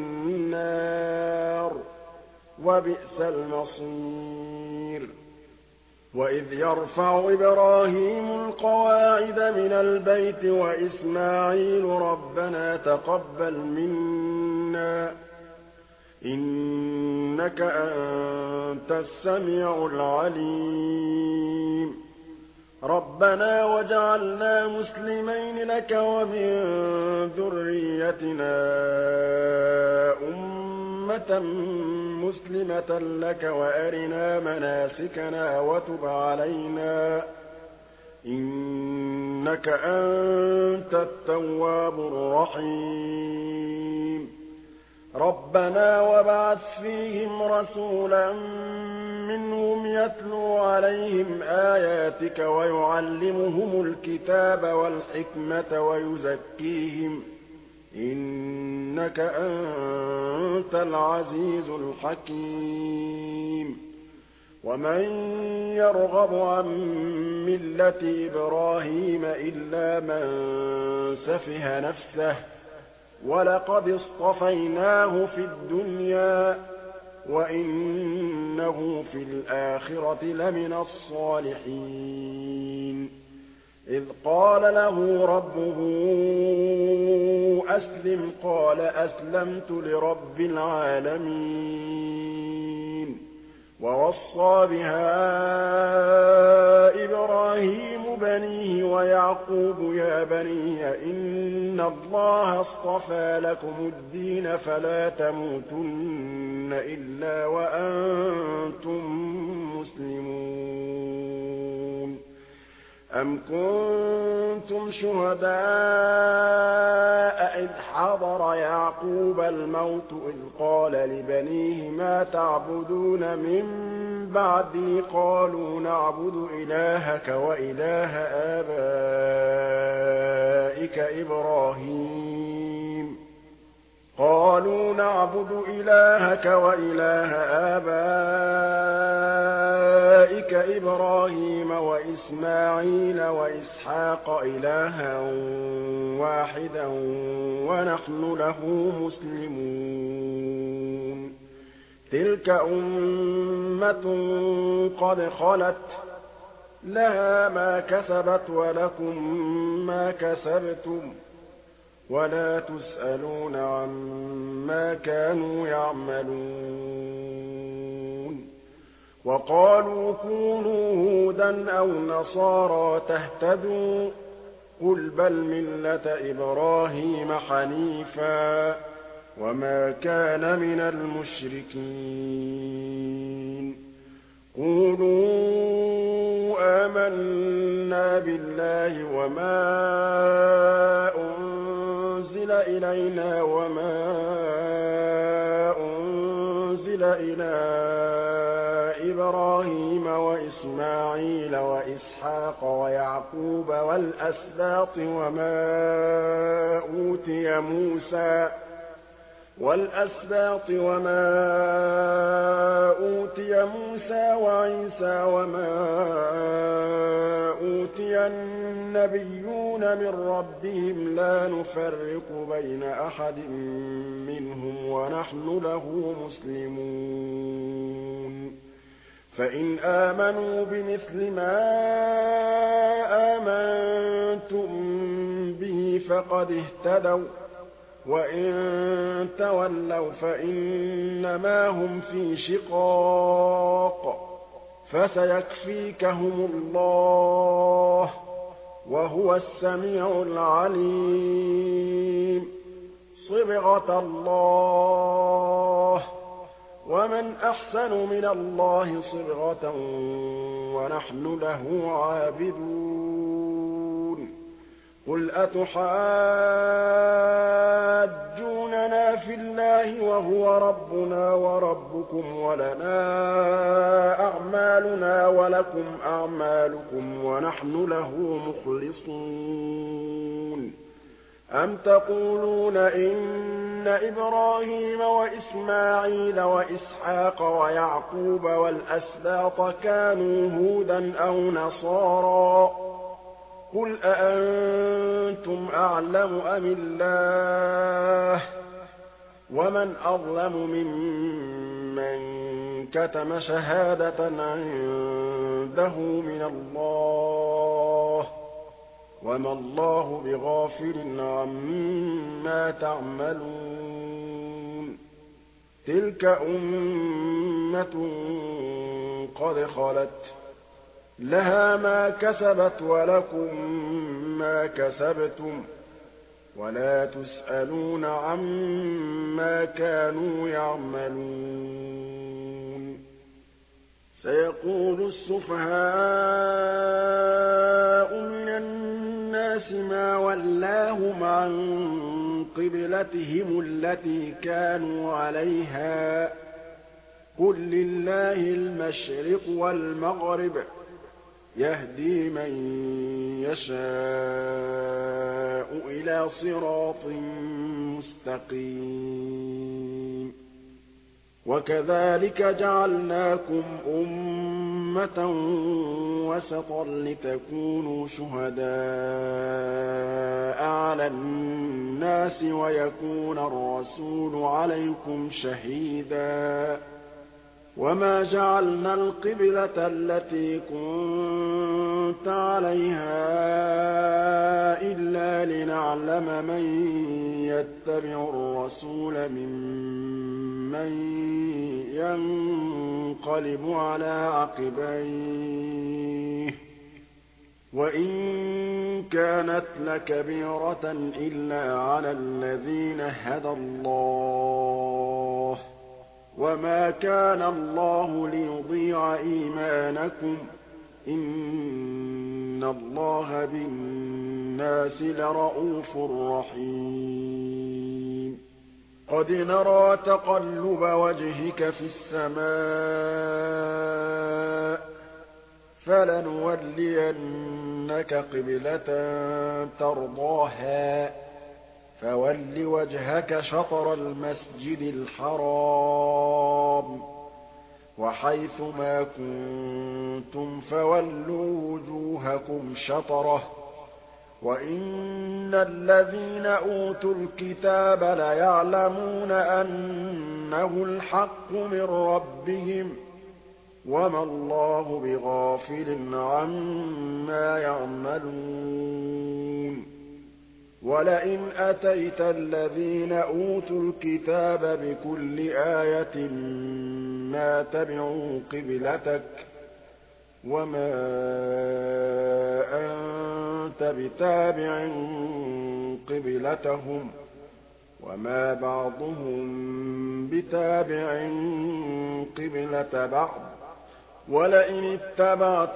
النار وبئس المصير وإذ يرفع إبراهيم القواعد من البيت وإسماعيل ربنا تقبل منا إنك أنت السميع العليم ربنا وجعلنا مسلمين لك ومن ذريتنا أمة مسلمة لك وأرنا مناسكنا وتب علينا إنك أنت التواب الرحيم ربنا وابعث فيهم رسولا منهم يتلو عليهم آياتك ويعلمهم الكتاب والحكمة ويزكيهم إنك أنت العزيز الحكيم ومن يرغب عن ملة إبراهيم إلا من سفه نفسه ولقد اصطفيناه في الدنيا وإنه في الآخرة لمن الصالحين إذ قال له ربه أسلم قال أسلمت لرب العالمين ووصى بها إبراهيم بنيه ويعقوب يا بني إن الله اصطفى لكم الدين فلا تموتن إلا وأنتم مسلمون أم كنتم شهداء إذ حضر يعقوب الموت إذ قال لبنيه ما تعبدون من بعدي قالوا نعبد إلهك وإله آبائك إبراهيم قالوا نعبد إلهك وإله آبائك إبراهيم وإسماعيل وإسحاق إلها واحدا ونحن له مسلمون تلك أمة قد خلت لها ما كسبت ولكم ما كسبتم ولا تسألون عما كانوا يعملون وقالوا كونوا هودا أو نصارى تهتدوا قل بل ملة إبراهيم حنيفا وما كان من المشركين قولوا آمنا بالله وما أنزل إلينا وما أنزل إلى إبراهيم وإسماعيل وإسحاق ويعقوب والأسباط وما أوتي موسى والأسباط وما أوتي موسى وعيسى وما أوتي النبيون من ربهم لا نفرق بين أحد منهم ونحن له مسلمون فإن آمنوا بمثل ما آمنتم به فقد اهتدوا وإن تولوا فإنما هم في شقاق فسيكفيكهم الله وهو السميع العليم صبغة الله ومن أحسن من الله صبغة ونحن له عابدون قل أتحاجوننا في الله وهو ربنا وربكم ولنا أعمالنا ولكم أعمالكم ونحن له مخلصون أم تقولون إن إبراهيم وإسماعيل وإسحاق ويعقوب والأسباط كانوا هودا أو نصارى قل أأنتم أعلم أم الله ومن أظلم ممن كتم شهادة عنده من الله وما الله بغافل عما تعملون تلك أمة قد خلت لها ما كسبت ولكم ما كسبتم ولا تسألون عما كانوا يعملون سيقول السفهاء من الناس ما ولاهم عن قبلتهم التي كانوا عليها قل لله المشرق والمغرب يهدي من يشاء إلى صراط مستقيم وكذلك جعلناكم أمة وسطا لتكونوا شهداء على الناس ويكون الرسول عليكم شهيدا وما جعلنا القبلة التي كنت عليها إلا لنعلم من يتبع الرسول ممن ينقلب على عقبيه وإن كانت لكبيرة إلا على الذين هدى الله وما كان الله ليضيع إيمانكم إن الله بالناس لرءوف رحيم قد نرى تقلب وجهك في السماء فلنولينك قبلة ترضاها فول وجهك شطر المسجد الحرام وحيث ما كنتم فولوا وجوهكم شطره وإن الذين أوتوا الكتاب ليعلمون أنه الحق من ربهم وما الله بغافل عما يعملون ولئن أتيت الذين أوتوا الكتاب بكل آية ما تبعوا قبلتك وما أنت بتابع قبلتهم وما بعضهم بتابع قبلة بعض ولئن اتبعت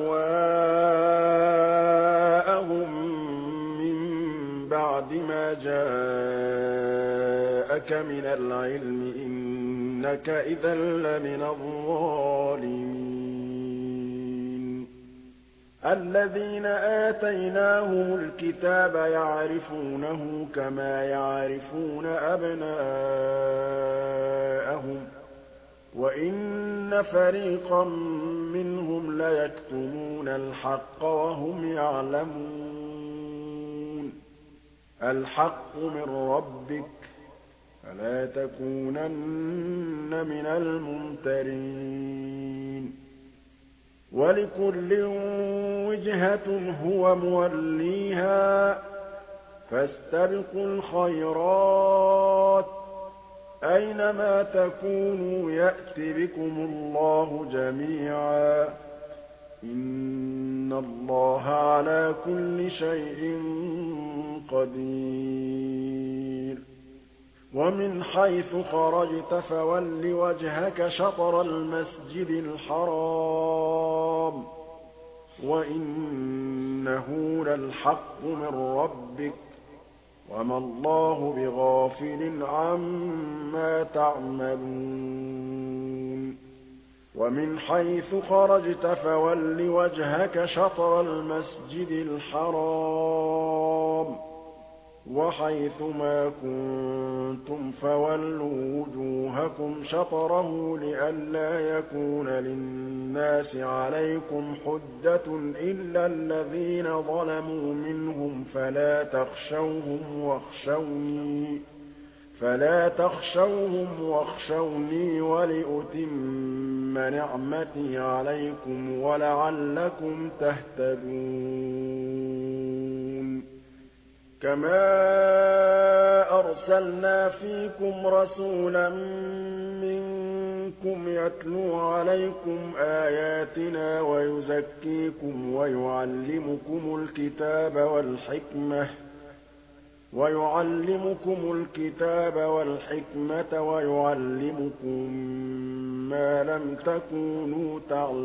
أهواءهم من بعد ما جاءك من العلم إنك إذا لمن الظالمين الذين آتيناهم الكتاب يعرفونه كما يعرفون أبناءهم وإن فريقا منهم ليكتمون الحق وهم يعلمون الحق من ربك فلا تكونن من الممترين ولكل وجهة هو موليها فاستبقوا الخيرات أينما تكونوا يأت بكم الله جميعا إن الله على كل شيء قدير ومن حيث خرجت فول وجهك شطر المسجد الحرام وإنه للحق من ربك وما الله بغافل عما تعملون ومن حيث خرجت فول وجهك شطر المسجد الحرام وحيث ما كنتم فولوا وجوهكم شطره لئلا يكون للناس عليكم حجة إلا الذين ظلموا منهم فلا تخشوهم واخشوني فلا تخشوهم واخشوني ولأتم نعمتي عليكم ولعلكم تهتدون كما أرسلنا فيكم رسولا منكم يتلو عليكم آياتنا ويزكيكم ويعلمكم الكتاب والحكمة ويعلمكم الكتاب والحكمة ويعلمكم ما لم تكونوا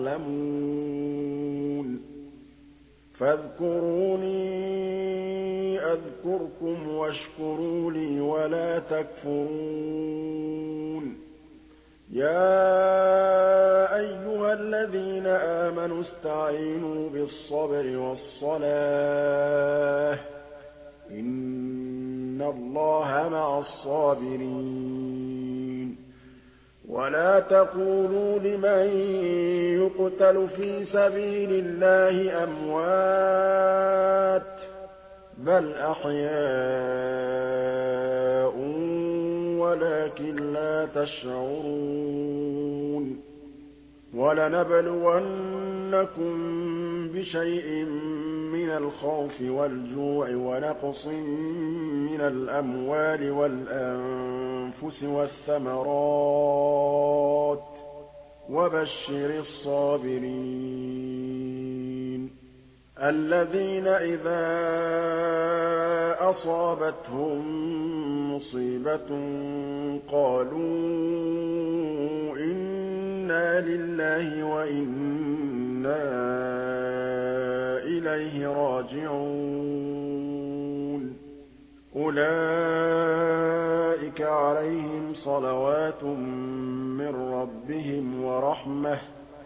تعلمون فاذكروني أذكركم واشكروا لي ولا تكفرون يا أيها الذين آمنوا استعينوا بالصبر والصلاة إن الله مع الصابرين ولا تقولوا لمن يقتل في سبيل الله أموات بل أحياء ولكن لا تشعرون وَلَنَبْلُوَنَّكُم بِشَيْءٍ مِّنَ الْخَوْفِ وَالْجُوعِ وَنَقْصٍ مِّنَ الْأَمْوَالِ وَالْأَنفُسِ وَالثَّمَرَاتِ ۗ وَبَشِّرِ الصَّابِرِينَ الَّذِينَ إِذَا أَصَابَتْهُم مُّصِيبَةٌ قَالُوا إِنَّا لِلَّهِ وَإِنَّا إِلَيْهِ رَاجِعُونَ أُولَٰئِكَ عَلَيْهِمْ صَلَوَاتٌ مِّن رَّبِّهِمْ وَرَحْمَةٌ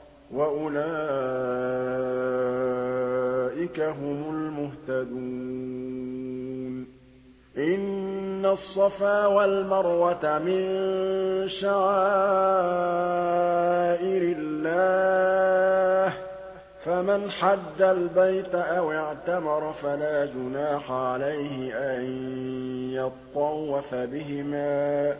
وَأُولَٰئِكَ هُمُ الْمُهْتَدُونَ إِنَّ الصَّفَا وَالْمَرْوَةَ مِن شَعَائِرِ اللَّهِ ۖ فَمَنْ حَجَّ الْبَيْتَ أَوِ اعْتَمَرَ فَلَا جُنَاحَ عَلَيْهِ أَن يَطَّوَّفَ بِهِمَا ۚ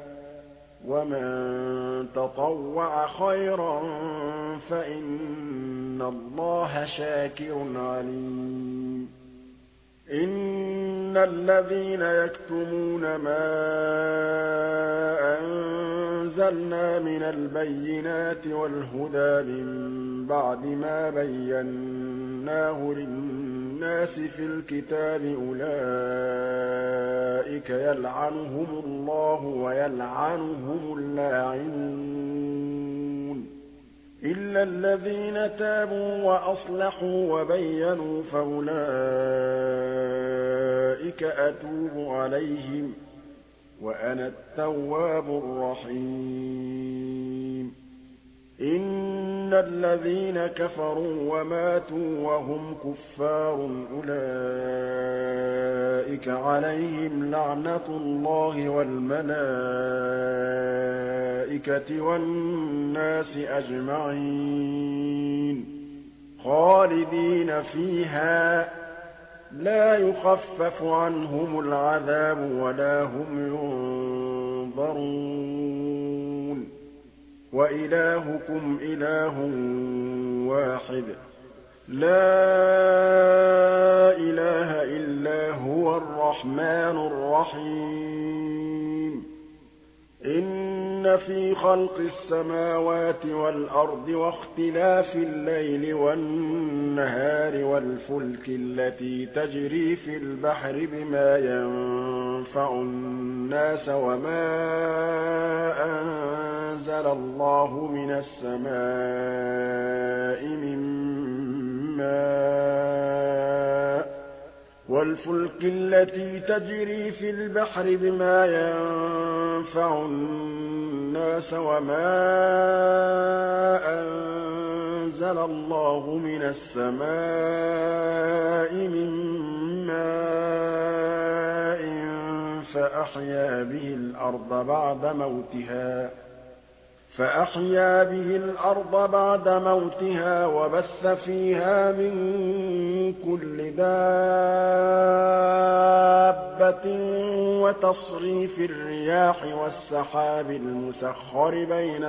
وَمَن تَطَوَّعَ خَيْرًا فَإِنَّ اللَّهَ شَاكِرٌ عَلِيمٌ إِنَّ الَّذِينَ يَكْتُمُونَ مَا أَنزَلْنَا مِنَ الْبَيِّنَاتِ وَالْهُدَىٰ مِن بَعْدِ مَا بَيَّنَّاهُ لِلنَّاسِ فِي الْكِتَابِ أُولَٰئِكَ يَلْعَنُهُمُ اللَّهُ وَيَلْعَنُهُمُ اللَّاعِنُونَ إِلَّا الَّذِينَ تَابُوا وَأَصْلَحُوا وَبَيَّنُوا فَأُولَٰئِكَ أَتُوبُ عَلَيْهِمْ ۚ وَأَنَا التَّوَّابُ الرَّحِيمُ إِنَّ الَّذِينَ كَفَرُوا وَمَاتُوا وَهُمْ كُفَّارٌ أُولَٰئِكَ عَلَيْهِمْ لَعْنَةُ اللَّهِ وَالْمَلَائِكَةِ وَالنَّاسِ أَجْمَعِينَ خَالِدِينَ فِيهَا لَا يُخَفَّفُ عَنْهُمُ الْعَذَابُ وَلَا هُمْ يُنظَرُونَ وَإِلَٰهُكُمْ إِلَٰهٌ وَاحِدٌ لَّا إِلَٰهَ إِلَّا هُوَ الرَّحْمَٰنُ الرَّحِيمُ إِنَّ فِي خَلْقِ السَّمَاوَاتِ وَالْأَرْضِ وَاخْتِلَافِ اللَّيْلِ وَالنَّهَارِ وَالْفُلْكِ الَّتِي تَجْرِي فِي الْبَحْرِ بِمَا يَنفَعُ النَّاسَ وَمَا أَنزَلَ اللَّهُ مِنَ السَّمَاءِ مِن مَّاءٍ وَالْفُلْكِ الَّتِي تَجْرِي فِي الْبَحْرِ بِمَا يَنفَعُ النَّاسَ وَمَا أَنزَلَ اللَّهُ مِنَ السَّمَاءِ مِن مَّاءٍ فَأَحْيَا بِهِ الْأَرْضَ بَعْدَ مَوْتِهَا فَأَحْيَا بِهِ الْأَرْضَ بَعْدَ مَوْتِهَا وَبَثَّ فِيهَا مِن كُلِّ دَابَّةٍ وَتَصْرِيفِ الرِّيَاحِ وَالسَّحَابِ الْمُسَخَّرِ بَيْنَ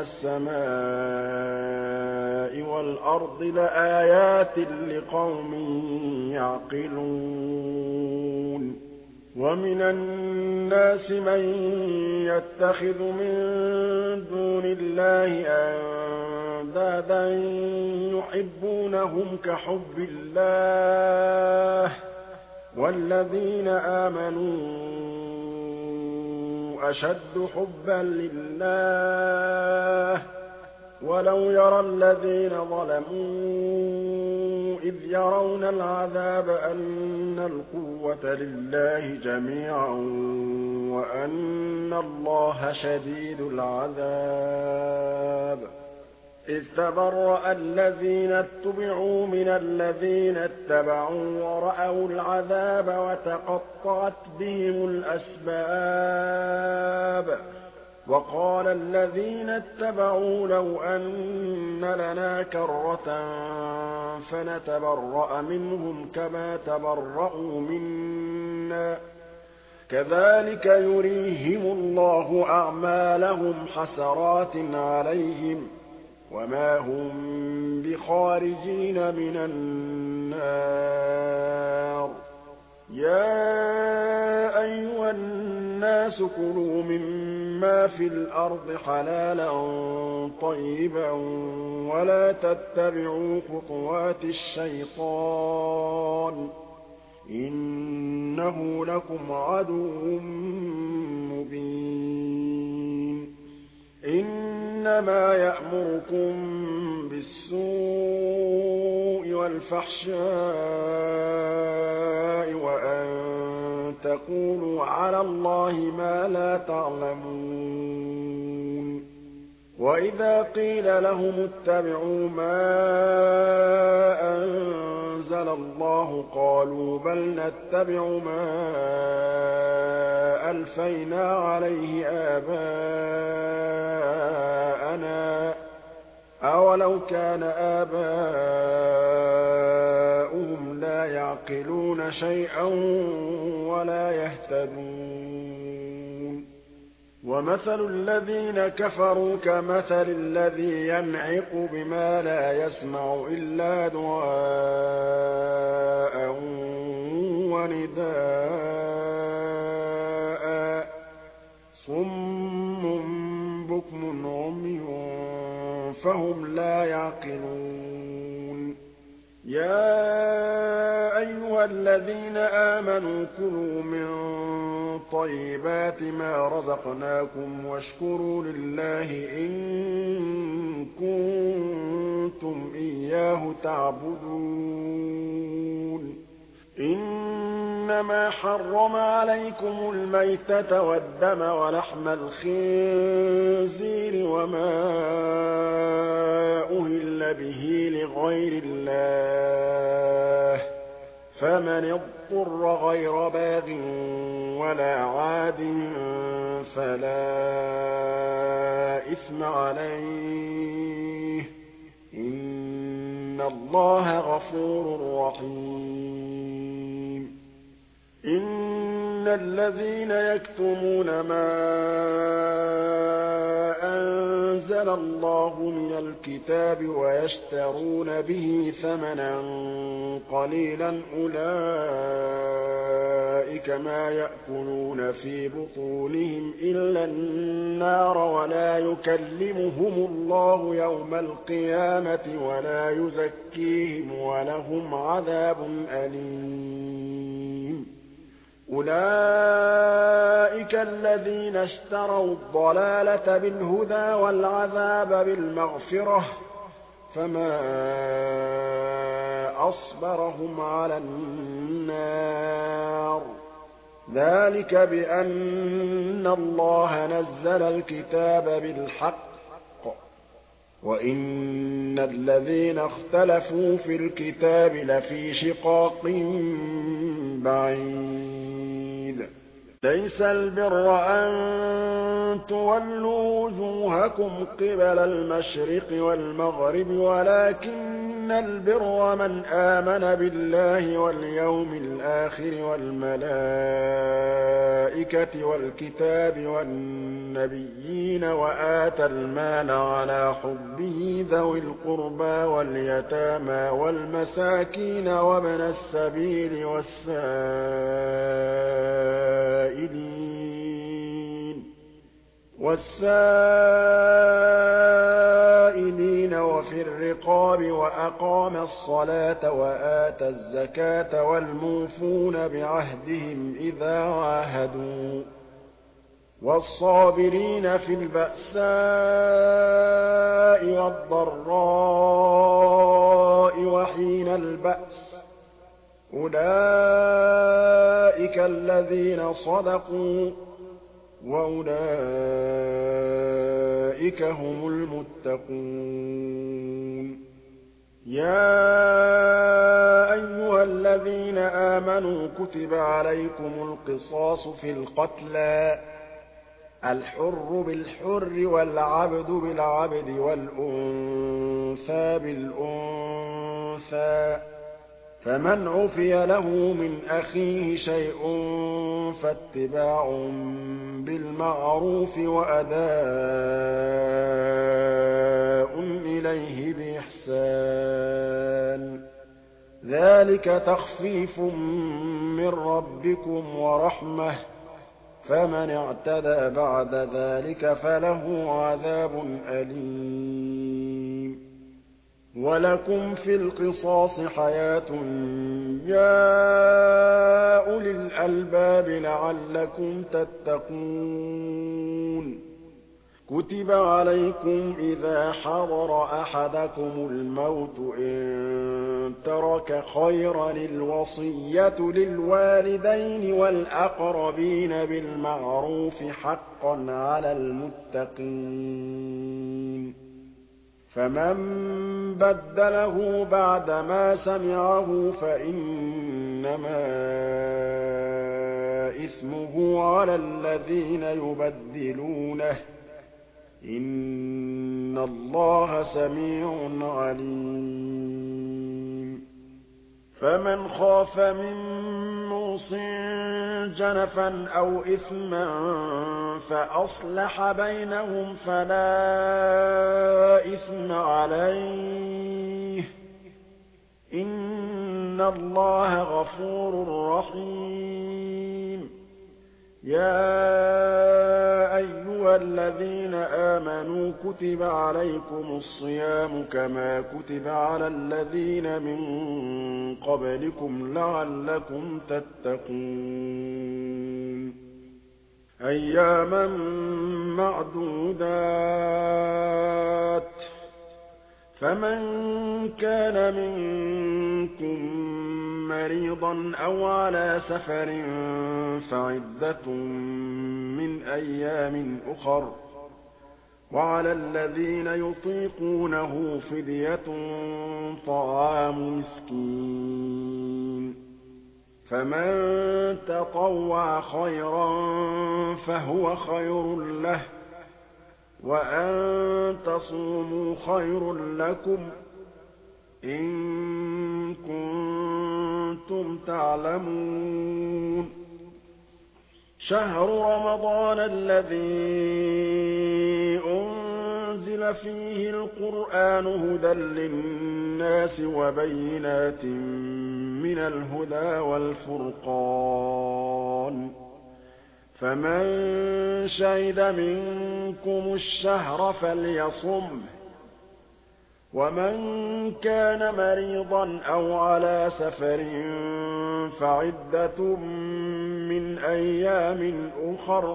السَّمَاءِ وَالْأَرْضِ لَآيَاتٍ لِّقَوْمٍ يَعْقِلُونَ وَمِنَ النَّاسِ مَن يَتَّخِذُ مِن دُونِ اللَّهِ أَندَادًا يُحِبُّونَهُمْ كَحُبِّ اللَّهِ ۖ وَالَّذِينَ آمَنُوا أَشَدُّ حُبًّا لِّلَّهِ ۗ وَلَوْ يَرَى الَّذِينَ ظَلَمُوا إِذْ يَرَوْنَ الْعَذَابَ أَنَّ الْقُوَّةَ لِلَّهِ جَمِيعًا وَأَنَّ اللَّهَ شَدِيدُ الْعَذَابِ إِذْ تَبَرَّأَ الَّذِينَ اتُّبِعُوا مِنَ الَّذِينَ اتَّبَعُوا وَرَأَوُا الْعَذَابَ وَتَقَطَّعَتْ بِهِمُ الْأَسْبَابُ وَقَالَ الَّذِينَ اتَّبَعُوا لَوْ أَنَّ لَنَا كَرَّةً فَنَتَبَرَّأَ مِنْهُمْ كَمَا تَبَرَّءُوا مِنَّا ۗ كَذَٰلِكَ يُرِيهِمُ اللَّهُ أَعْمَالَهُمْ حَسَرَاتٍ عَلَيْهِمْ ۖ وما هم بخارجين من النار. يا أيها الناس كلوا مما في الأرض حلالا طيبا ولا تتبعوا خطوات الشيطان إنه لكم عدو مبين. إنما يأمركم بالسوء والفحشاء وأن تقولوا على الله ما لا تعلمون. وإذا قيل لهم اتبعوا ما أنزل الله قالوا بل نتبع ما ألفينا عليه آباءنا أولو كان آباؤهم لا يعقلون شيئا ولا يهتدون. ومثل الذين كفروا كمثل الذي ينعق بما لا يسمع إلا دعاء ونداء صم بكم عمي فهم لا يعقلون. يا أيها الذين آمنوا كلوا من طيبات ما رزقناكم واشكروا لله إن كنتم إياه تعبدون. إنما حرم عليكم الميتة والدم ولحم الخنزير وما أهل به لغير الله فمن اضطر غير باغ ولا عاد فلا إثم عليه إن الله غفور رحيم. إن الذين يكتمون ما أنزل الله من الكتاب ويشترون به ثمنا قليلا أولئك ما يأكلون في بطونهم إلا النار ولا يكلمهم الله يوم القيامة ولا يزكيهم ولهم عذاب أليم. أولئك الذين اشتروا الضلالة بالهدى والعذاب بالمغفرة فما أصبرهم على النار. ذلك بأن الله نزل الكتاب بالحق وإن الذين اختلفوا في الكتاب لفي شقاق بعيد. ليس البر أن تولوا وجوهكم قبل المشرق والمغرب ولكن البر من آمن بالله واليوم الآخر والملائكة والكتاب والنبيين وآتى المال على حبه ذوي القربى واليتامى والمساكين وابن السبيل والسائلين والسائلين وفي الرقاب وأقام الصلاة وآتى الزكاة والموفون بعهدهم إذا عاهدوا والصابرين في البأساء والضراء وحين البأس أولئك الذين صدقوا وأولئك هم المتقون. يا أيها الذين آمنوا كتب عليكم القصاص في القتلى الحر بالحر والعبد بالعبد والأنثى بالأنثى فمن عفي له من أخيه شيء فاتباع بالمعروف وأداء إليه بإحسان ذلك تخفيف من ربكم ورحمة فمن اعتدى بعد ذلك فله عذاب أليم ولكم في القصاص حياة يا أولي الألباب لعلكم تتقون كتب عليكم إذا حضر أحدكم الموت إن ترك خيرا الوصية للوالدين والأقربين بالمعروف حقا على المتقين فمن بدله بعدما سمعه فإنما إثمه على الذين يبدلونه إن الله سميع عليم فمن خاف من موصٍ جنفا أو إثما فأصلح بينهم فلا إثم عليه إن الله غفور رحيم يا أيها الذين آمنوا كتب عليكم الصيام كما كتب على الذين من قبلكم لعلكم تتقون أياما معدودات فمن كان منكم مريضا أو على سفر فعدة من أيام أخر وعلى الذين يطيقونه فدية طعام مسكين فمن تطوع خيرا فهو خير له وأن تصوموا خير لكم إن كنتم تعلمون شهر رمضان الذي أنزل فيه القرآن هدى للناس وبينات من الهدى والفرقان فمن شهد منكم الشهر فليصمه ومن كان مريضا أو على سفر فعدة من أيام أخر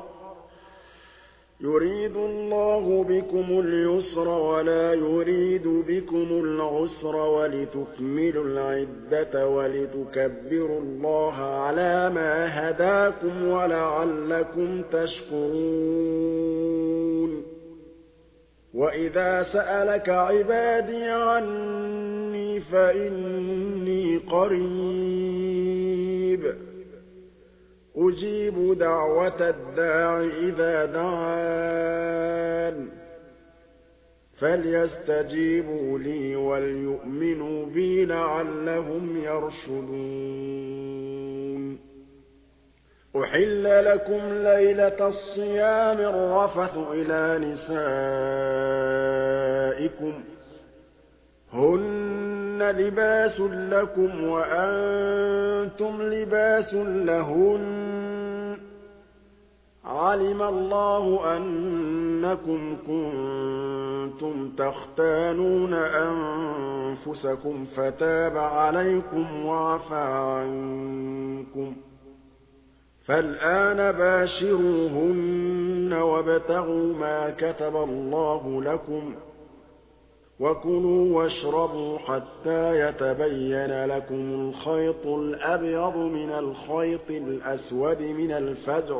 يريد الله بكم اليسر ولا يريد بكم العسر ولتكملوا العدة ولتكبروا الله على ما هداكم ولعلكم تشكرون وإذا سألك عبادي عني فإني قريب أجيب دعوة الداع إذا دعان فليستجيبوا لي وليؤمنوا بي لعلهم يرشدون أحل لكم ليلة الصيام الرفث إلى نسائكم هن لباس لكم وأنتم لباس لهن علم الله أنكم كنتم تختانون أنفسكم فتاب عليكم وعفى عنكم فالآن باشروهن وابتغوا ما كتب الله لكم وكلوا واشربوا حتى يتبين لكم الخيط الأبيض من الخيط الأسود من الفجر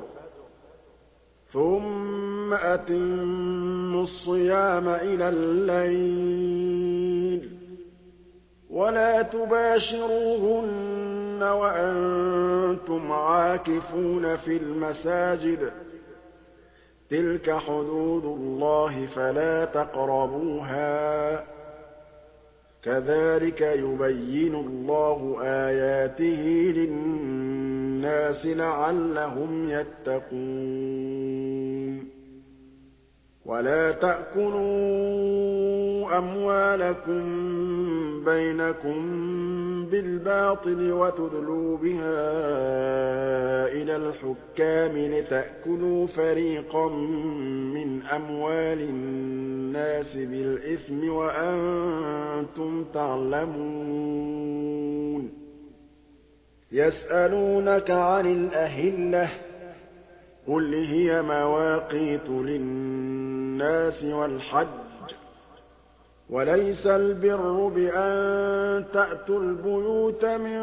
ثم أتموا الصيام إلى الليل ولا تباشروهن وأنتم عاكفون في المساجد تلك حدود الله فلا تقربوها كذلك يبين الله آياته للناس لعلهم يتقون ولا تأكلوا أموالكم بينكم بالباطل وتدلوا بها إلى الحكام لتأكلوا فريقا من أموال الناس بالإثم وأنتم تعلمون يسألونك عن الأهلة قل هي مواقيت للناس والحج وليس البر بأن تأتوا البيوت من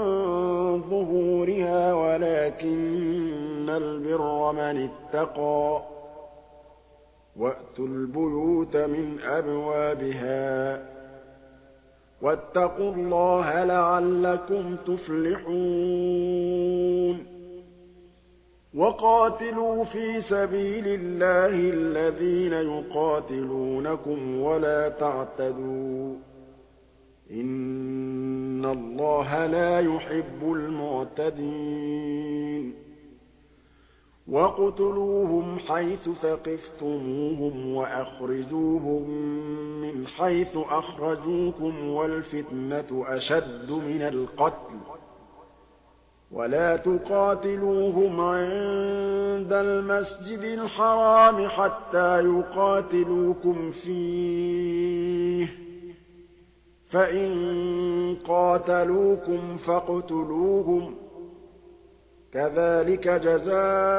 ظهورها ولكن البر من اتقى وأتوا البيوت من أبوابها واتقوا الله لعلكم تفلحون وقاتلوا في سبيل الله الذين يقاتلونكم ولا تعتدوا إن الله لا يحب المعتدين واقتلوهم حيث ثقفتموهم وأخرجوهم من حيث أخرجوكم والفتنة أشد من القتل ولا تقاتلوهم عند المسجد الحرام حتى يقاتلوكم فيه فإن قاتلوكم فاقتلوهم كذلك جزاء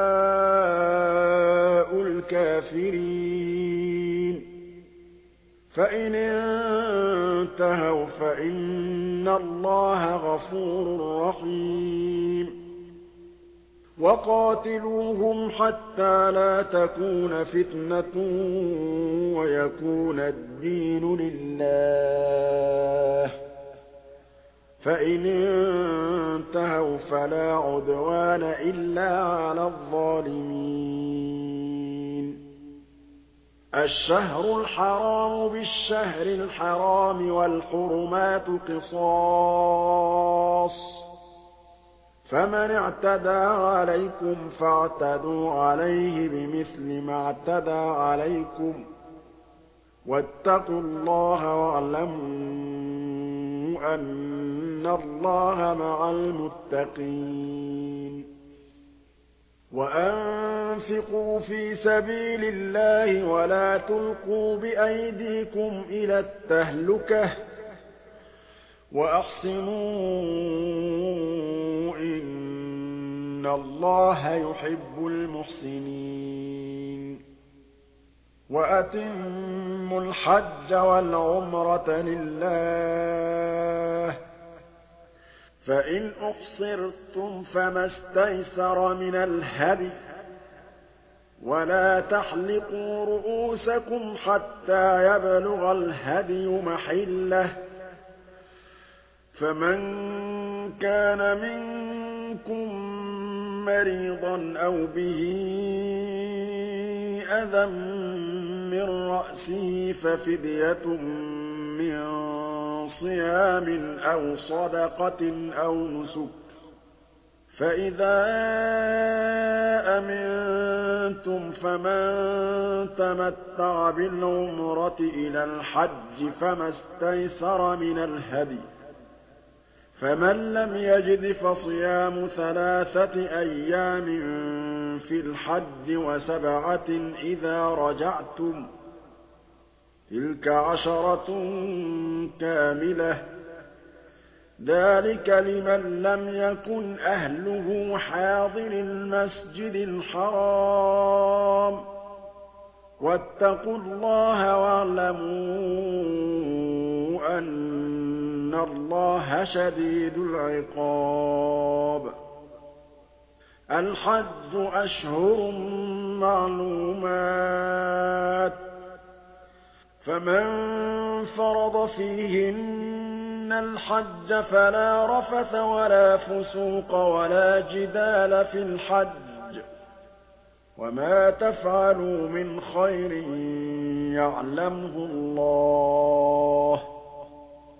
الكافرين فإن انتهوا فإن الله غفور رحيم وقاتلوهم حتى لا تكون فتنة ويكون الدين لله فإن انتهوا فلا عدوان إلا على الظالمين الشهر الحرام بالشهر الحرام والحرمات قصاص فمن اعتدى عليكم فاعتدوا عليه بمثل ما اعتدى عليكم واتقوا الله واعلموا أن الله مع المتقين وأنفقوا في سبيل الله ولا تلقوا بأيديكم إلى التهلكة وأحسنوا إن الله يحب المحسنين وأتموا الحج والعمرة لله فإن أحصرتم فما استيسر من الهدي ولا تحلقوا رؤوسكم حتى يبلغ الهدي محله فمن كان منكم مريضا أو به أذى من رأسه ففدية من صيام أو صدقة أو نسك فإذا أمنتم فمن تمتع بالعمرة إلى الحج فما استيسر من الهدي فمن لم يجد فصيام ثلاثة أيام في الحج وسبعة إذا رجعتم تلك عشرة كاملة ذلك لمن لم يكن أهله حاضر المسجد الحرام واتقوا الله واعلموا أن الله شديد العقاب الحج أشهر معلومات فمن فرض فيهن الحج فلا رفث ولا فسوق ولا جدال في الحج وما تفعلوا من خير يعلمه الله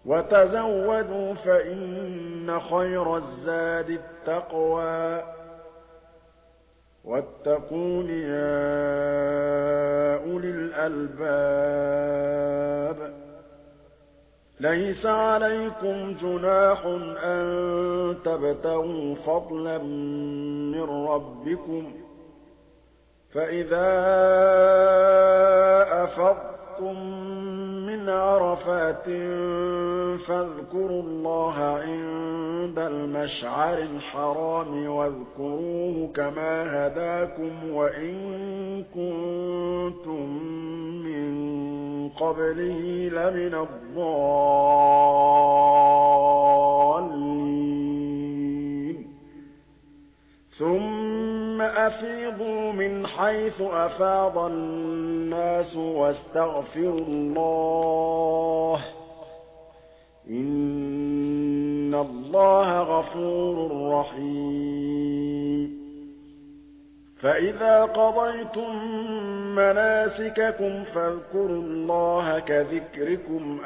وتزودوا فإن خير الزاد التقوى واتقون يا أولي الألباب ليس عليكم جناح أن تبتغوا فضلا من ربكم فإذا أفضتم من عرفات فاذكروا الله عند المشعر الحرام واذكروه كما هداكم وإن كنتم من قبله لمن الضالين ثم أفيضوا من حيث أفاض الناس واستغفروا الله إن الله غفور رحيم فإذا قضيتم مناسككم فاذكروا الله كذكركم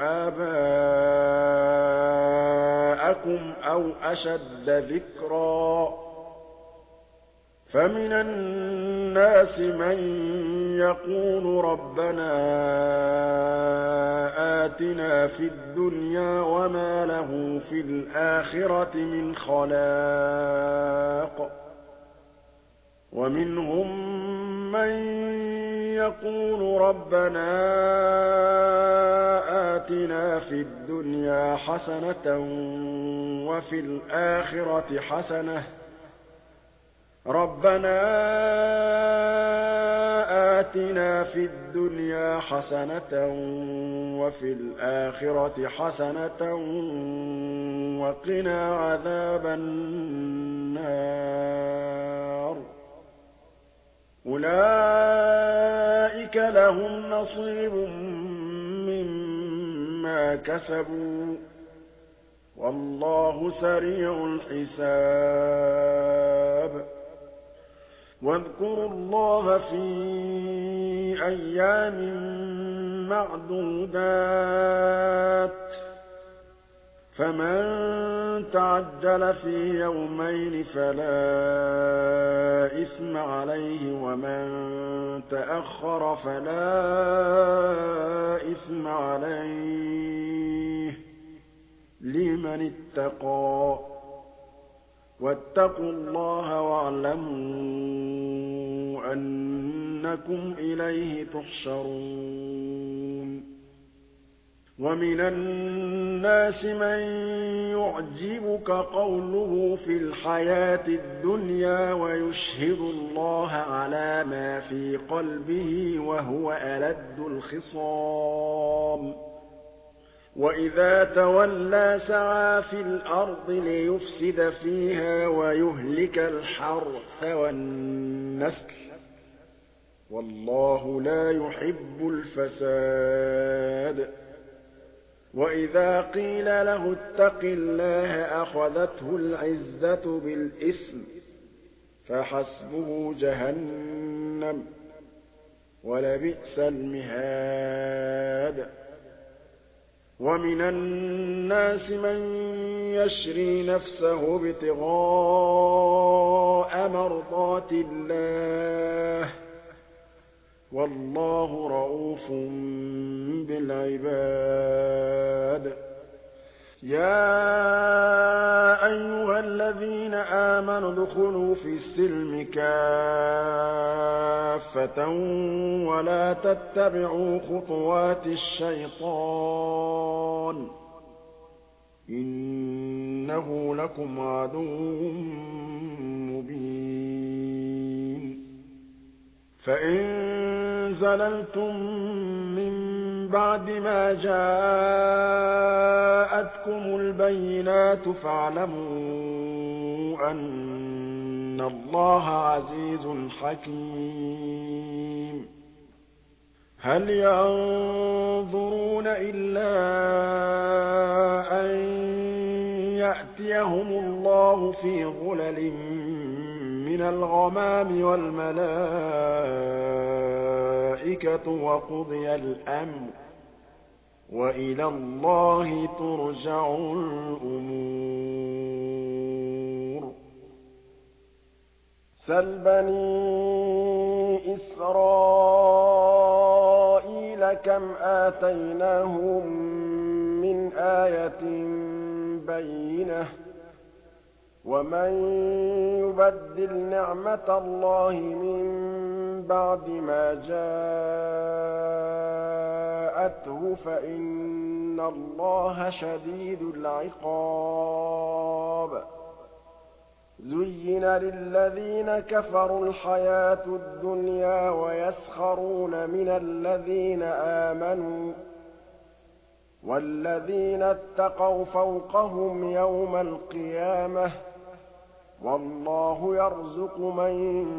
آباءكم أو أشد ذكرًا فمن الناس من يقول ربنا آتنا في الدنيا وما له في الآخرة من خلاق ومنهم من يقول ربنا آتنا في الدنيا حسنة وفي الآخرة حسنة ربنا آتنا في الدنيا حسنة وفي الآخرة حسنة وقنا عذاب النار أولئك لهم نصيب مما كسبوا والله سريع الحساب واذكروا الله في أيام معدودات فمن تعجل في يومين فلا إثم عليه ومن تأخر فلا إثم عليه لمن اتقى واتقوا الله واعلموا أنكم إليه تحشرون ومن الناس من يعجبك قوله في الحياة الدنيا ويشهد الله على ما في قلبه وهو ألد الخصام وإذا تولى سعى في الأرض ليفسد فيها ويهلك الحرث والنسل والله لا يحب الفساد وإذا قيل له اتق الله أخذته العزة بالإثم فحسبه جهنم ولبئس المهاد ومن الناس من يشري نفسه ابتغاء مرضات الله والله رءوف بالعباد يا أيها الذين آمنوا ادخلوا في السلم كافة ولا تتبعوا خطوات الشيطان إنه لكم عدو مبين فإن زللتم من بعد ما جاءتكم البينات فاعلموا أن الله عزيز حكيم هل ينظرون إلا أن يأتيهم الله في ظلل من الغمام والملائكة وقضي الأمر وإلى الله ترجع الأمور. سل بني إسرائيل كم آتيناهم من آية بينة ومن يبدل نعمة الله من بعد ما جاءته فإن الله شديد العقاب. زين للذين كفروا الحياة الدنيا ويسخرون من الذين آمنوا والذين اتقوا فوقهم يوم القيامة والله يرزق من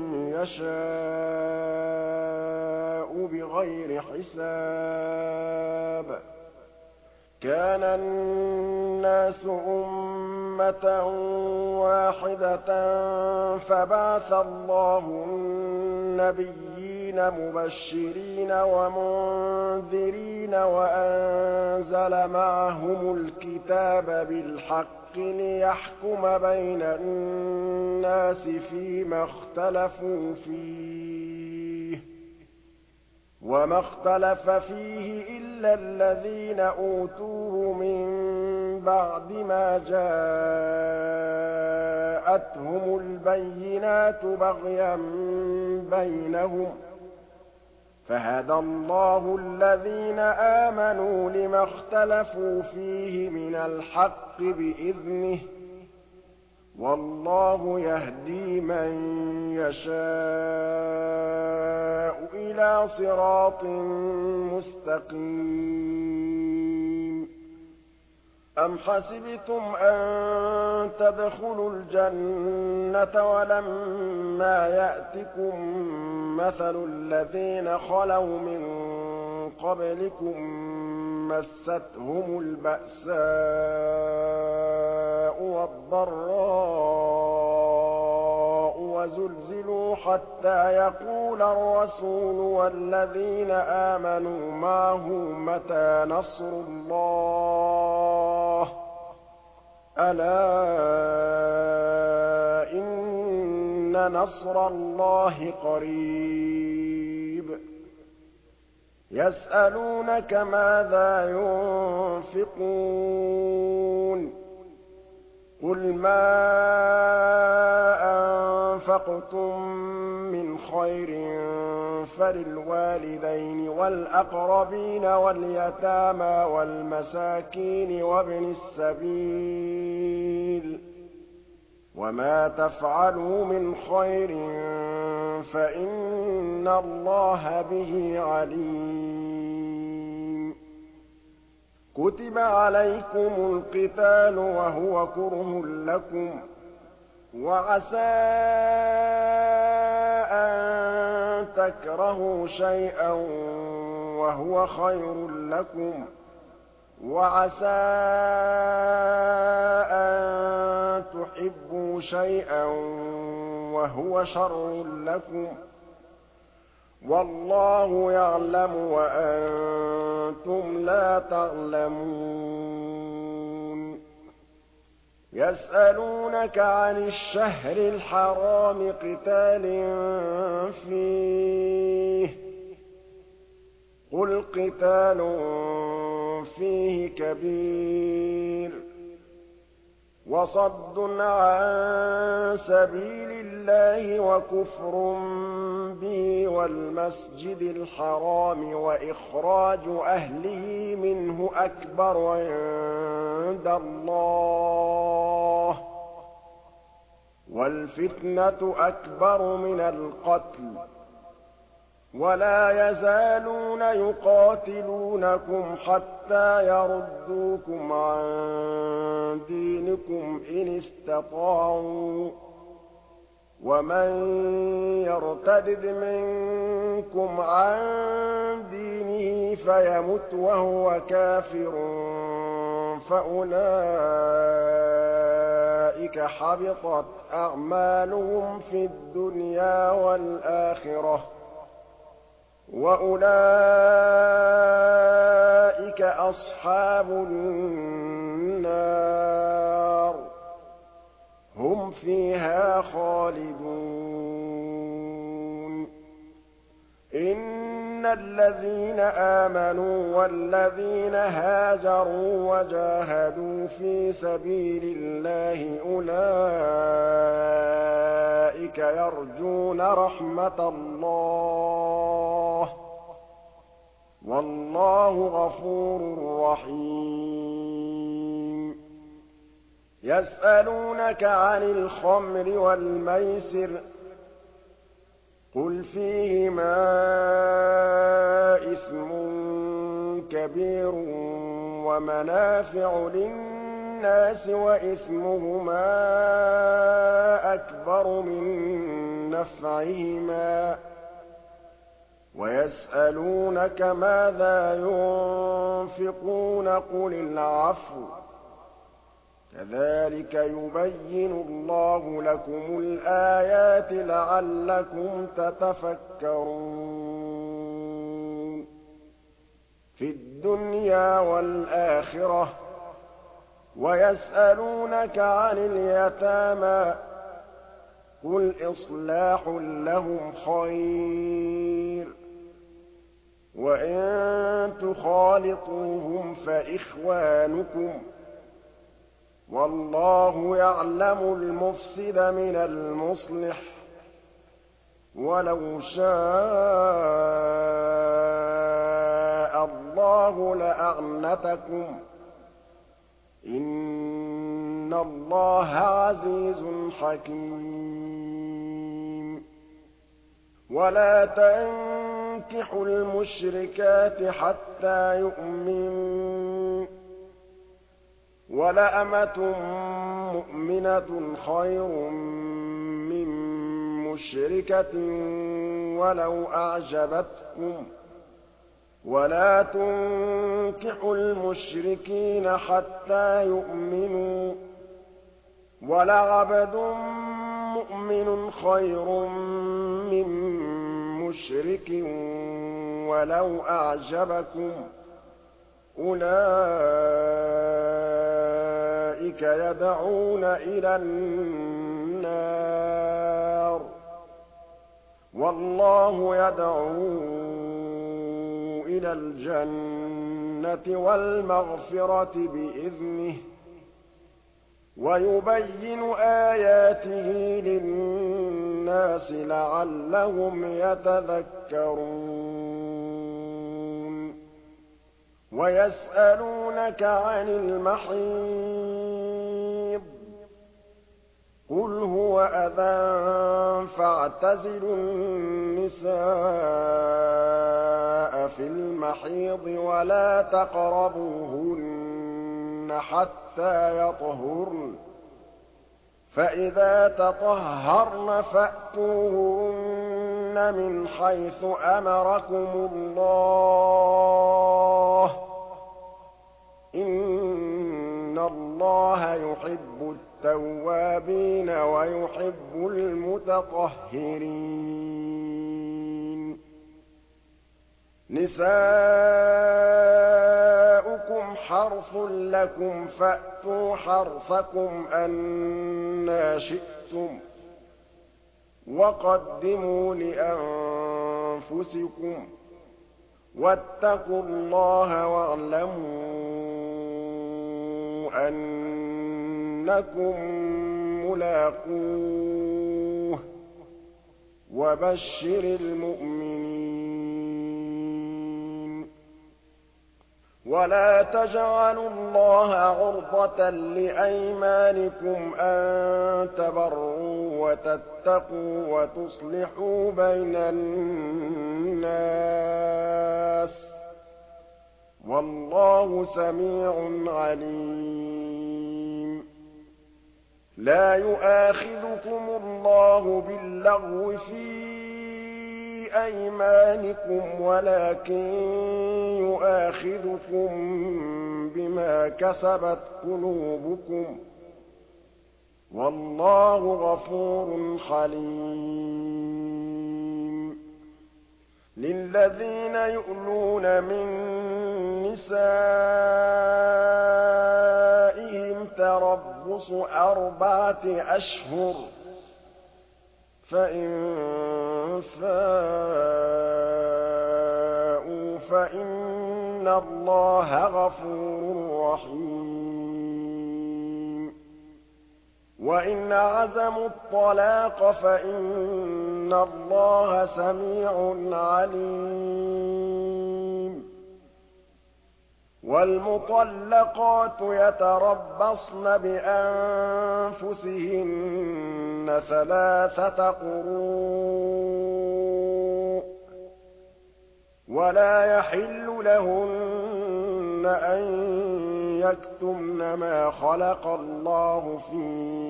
يشاء بغير حساب. كان الناس أمة واحدة فبعث الله النبيين مبشرين ومنذرين وأنزل معهم الكتاب بالحق ليحكم بين الناس فيما اختلفوا فيه وما اختلف فيه إلا الذين أوتوه من بعد ما جاءتهم البينات بغيا بينهم فهدى الله الذين آمنوا لما اختلفوا فيه من الحق بإذنه والله يهدي من يشاء إلى صراط مستقيم. أم حسبتم أن تدخلوا الجنة ولما يأتكم مثل الذين خلوا من قبلكم مستهم البأساء والضراء وزلزلوا حتى يقول الرسول والذين آمنوا معه متى نصر الله ألا إن نصر الله قريب. يسألونك ماذا ينفقون قل ما أنفقتم من خير فللوالدين والأقربين واليتامى والمساكين وابن السبيل وما تفعلوا من خير فإن الله به عليم. كتب عليكم القتال وهو كره لكم وعسى أن تكرهوا شيئا وهو خير لكم وعسى أن تحبوا شيئا وهو شر لكم والله يعلم وأنتم لا تعلمون. يسألونك عن الشهر الحرام قتال فيه قل قتال فيه كبير وصد عن سبيل الله وكفر به والمسجد الحرام وإخراج أهله منه أكبر عند الله والفتنة أكبر من القتل ولا يزالون يقاتلونكم حتى يردوكم عن دينكم إن استطاعوا ومن يرتد منكم عن دينه فيمت وهو كافر فأولئك حبطت أعمالهم في الدنيا والآخرة وأولئك أصحاب النار هم فيها خالدون إن الذين آمنوا والذين هاجروا وجاهدوا في سبيل الله أولئك يرجون رحمة الله والله غفور رحيم يسألونك عن الخمر والميسر قل فيهما إثم كبير ومنافع للناس وإثمهما أكبر من نفعهما ويسألونك ماذا ينفقون قل العفو كذلك يبين الله لكم الآيات لعلكم تتفكرون في الدنيا والآخرة ويسألونك عن اليتامى قل إصلاح لهم خير وإن تخالطوهم فإخوانكم والله يعلم المفسد من المصلح ولو شاء الله لأعنتكم إن الله عزيز حكيم ولا تنكحوا المشركات حتى يؤمنوا ولأمة مؤمنة خير من مشركة ولو أعجبتكم ولا تنكحوا المشركين حتى يؤمنوا ولعبد مؤمن خير من مشرك ولو أعجبكم أولئك يدعون إلى النار والله يدعو إلى الجنة والمغفرة بإذنه ويبين آياته للناس لعلهم يتذكرون ويسألونك عن المحيض قل هو أذى فاعتزلوا النساء في المحيض ولا تقربوهن حتى يطهرن فإذا تطهرن فأتوهن من حيث أمركم الله إن الله يحب التوابين ويحب المتطهرين نساؤكم حرث لكم فأتوا حرثكم أنى شئتم وقدموا لأنفسكم واتقوا الله واعلموا أنكم ملاقوه وبشر المؤمنين ولا تجعلوا الله عرضة لأيمانكم أن تبروا وتتقوا وتصلحوا بين الناس والله سميع عليم لا يؤاخذكم الله باللغو في أيمانكم ولكن يؤاخذكم بما كسبت قلوبكم والله غفور حليم للذين يؤلون من نسائهم تربص أربعة أشهر فإن فاءوا فإن الله غفور رحيم وإن عزموا الطلاق فإن الله سميع عليم والمطلقات يتربصن بأنفسهن ثلاثة قروء ولا يحل لهن أن يكتمن ما خلق الله في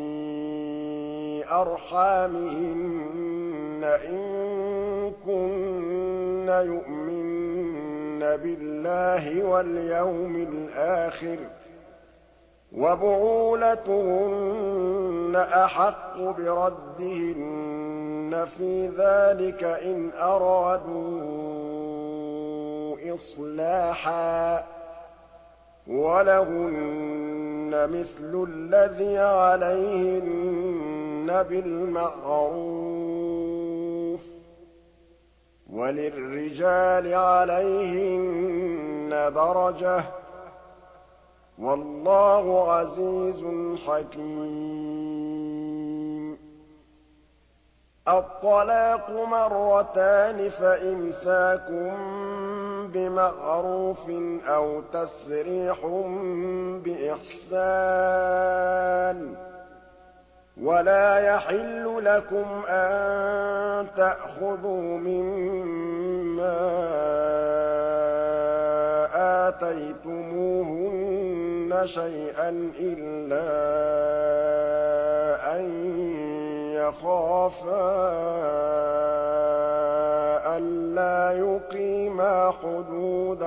أرحامهن إن كن يؤمن بالله واليوم الآخر وبعولتهن أحق بردهن في ذلك إن أرادوا إصلاحا ولهن مثل الذي عليهن بالمعروف وللرجال عليهن درجة والله عزيز حكيم الطلاق مرتان فإمساك بمعروف أو تسريح بإحسان ولا يحل لكم أن تأخذوا مما آتيتموهن شيئا إلا أن يخافا ألا يقيما حدود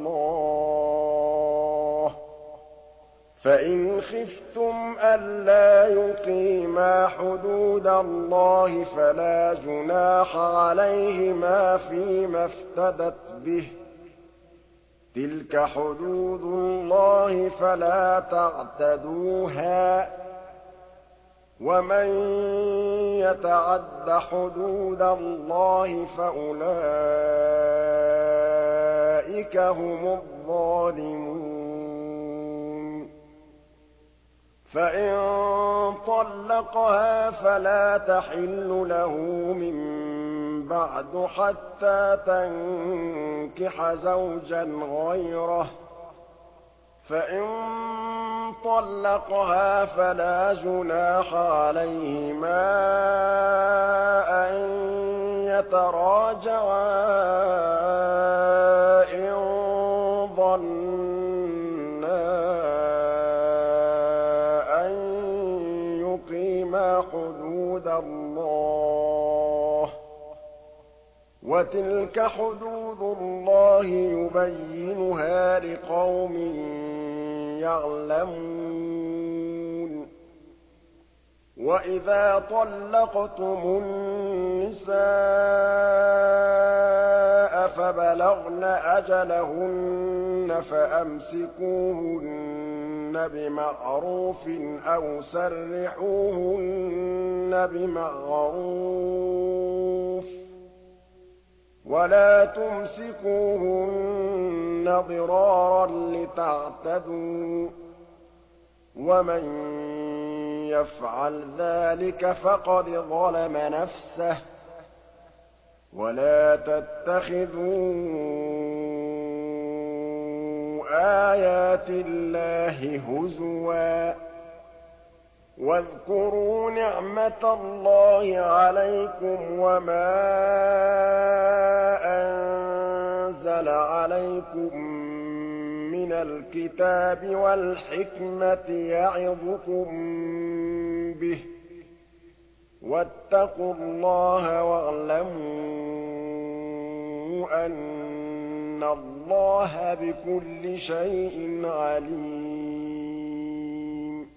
الله فإن خفتم ألا يقيما حدود الله فلا جناح عليهما فيما افتدت به تلك حدود الله فلا تعتدوها ومن يتعد حدود الله فأولئك هم الظالمون فإن طلقها فلا تحل له من بعد حتى تنكح زوجا غيره فإن طلقها فلا جناح عليهما أن يتراجعا إن ظنا أن يقيما حدود الله وتلك حدود الله يبينها لقوم يعلمون وإذا طلقتم النساء فبلغن أجلهن فأمسكوهن بمعروف أو سرحوهن بمعروف ولا تمسكوهن ضرارا لتعتدوا ومن يفعل ذلك فقد ظلم نفسه ولا تتخذوا آيات الله هزوا واذكروا نعمة الله عليكم وما أنزل عليكم من الكتاب والحكمة يعظكم به واتقوا الله واعلموا أن الله بكل شيء عليم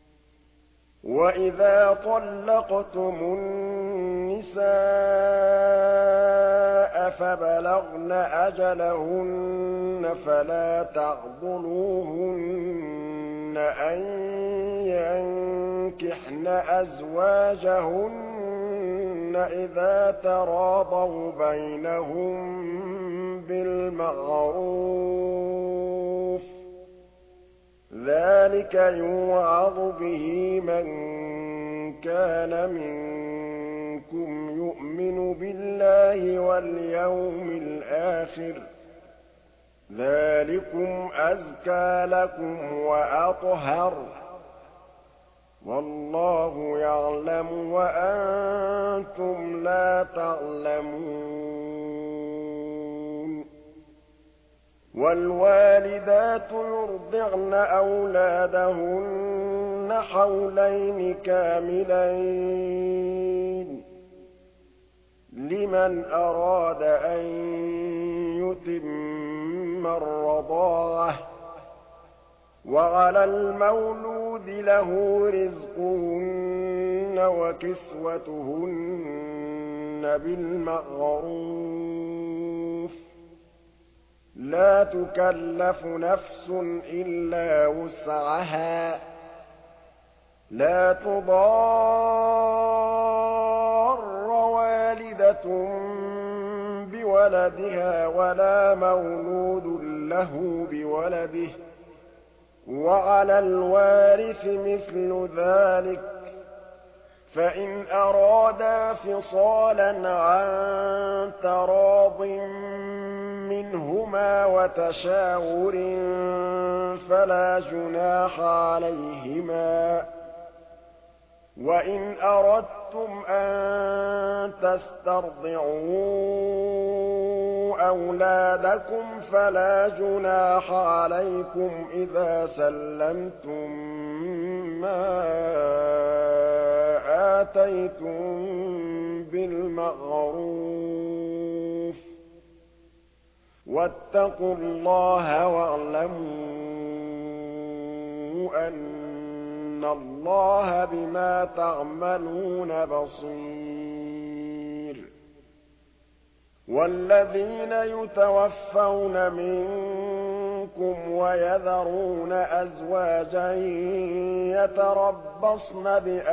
وإذا طلقتم النساء فبلغن أجلهن فلا تعضلوهن أن ينكحن أزواجهن إذا تراضوا بينهم بالمعروف ذلك يوعظ به من كان منكم يؤمن بالله واليوم الآخر ذلكم أزكى لكم وأطهر والله يعلم وأنتم لا تعلمون والوالدات يرضعن أولادهن حولين كاملين لمن أراد أن يتم الرضاعة وعلى المولود له رزقهن وكسوتهن بالمعروف لا تكلف نفس إلا وسعها لا تضار والدة بولدها ولا مولود له بولده وعلى الوارث مثل ذلك فإن أرادا فصالا عن تراض منهما وتشاور فلا جناح عليهما وإن أردتم أن تسترضعوا أولادكم فلا جناح عليكم إذا سلمتم ما آتيتم بالمعروف واتقوا الله واعلموا أن الله بما تعملون بصير والذين يتوفون منكم ويذرون أزواجا يتربصن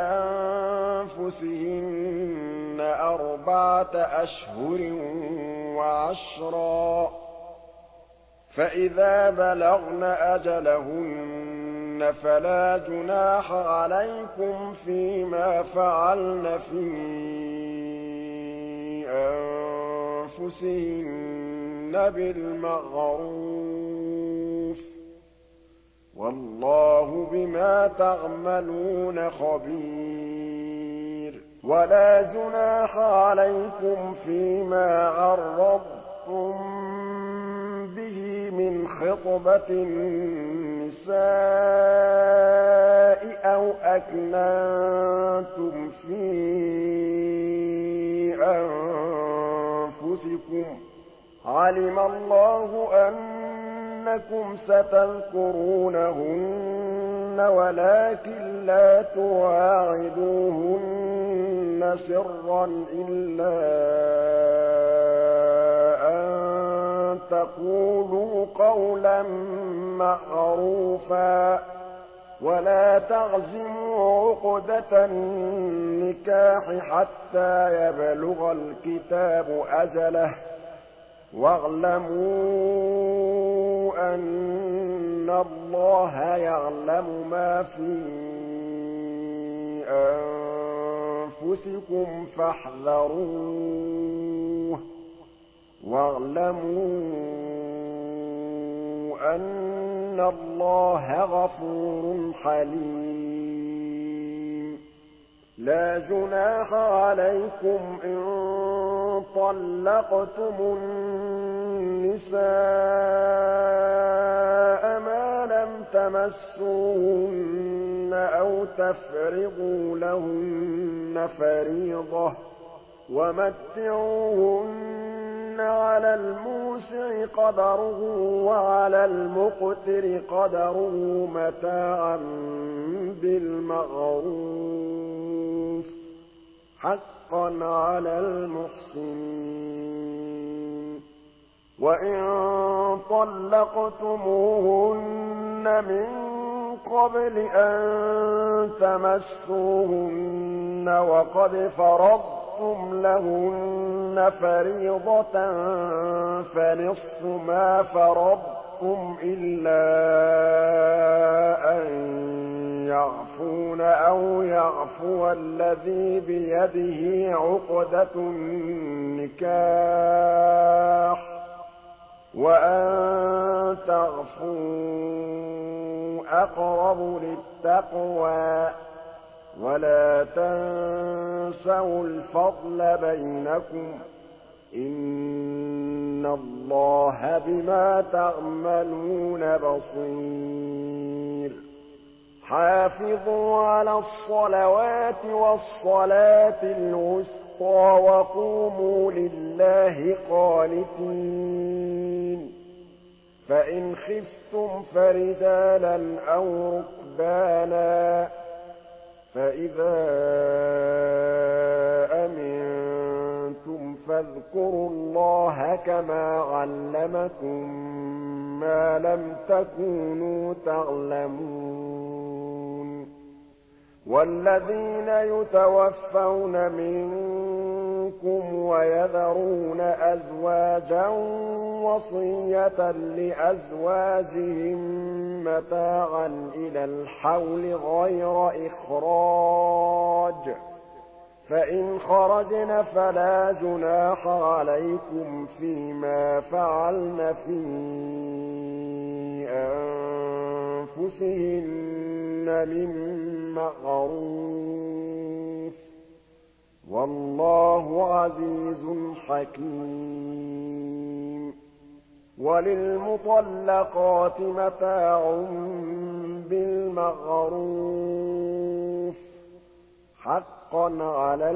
بأنفسهن أربعة أشهر وعشرا فإذا بلغن أجلهن فلا جناح عليكم فيما فعلن في أنفسهن بالمعروف والله بما تعملون خبير ولا جناح عليكم فيما عرضتم به من خطبة النساء أو أكننتم في أنفسكم علم الله أنكم ستذكرونهن ولكن لا تواعدوهن سرا إلا أن تقولوا قولا معروفا ولا تعزموا عقدة النكاح حتى يبلغ الكتاب أجله واعلموا أن الله يعلم ما في أنفسكم فاحذروه واعلموا أن الله غفور حليم لا جناح عليكم إن طلقتم النساء ما لم تمسوهن أو تفرضوا لهن فريضة ومتعوهن على الموسع قدره وعلى المقتر قدره متاعا بالمعروف حقا على المحسنين وَإِن طَلَّقْتُمُوهُنَّ مِن قَبْلِ أَن تَمَسُّوهُنَّ وَقَدْ فَرَضْتُمْ لَهُنَّ فَرِيضَةً فَنِصْفُ مَا فَرَضْتُمْ إِلَّا أَن يَعْفُونَ أَوْ يَعْفُوَ الَّذِي بِيَدِهِ عُقْدَةُ النِّكَاحِ ۚ وَأَن تَعْفُوا أَقْرَبُ لِلتَّقْوَىٰ ۖ وَلَا تَنسَوُا الْفَضْلَ بَيْنَكُمْ ۚ إِنَّ اللَّهَ بِمَا تَعْمَلُونَ بَصِيرٌ حافظوا على الصلوات والصلاة الوسطى وقوموا لله قانتين فإن خفتم فرجالا أو ركبانا فإذا أمنتم فاذكروا الله كما علمكم ما لم تكونوا تعلمون والذين يتوفون منكم ويذرون أزواجا وصية لأزواجهم متاعا إلى الحول غير إخراج فإن خرجن فلا جناح عليكم فيما فعلن في أنفسهن من معروف والله عزيز حكيم وللمطلقات متاع بالمعروف حقا على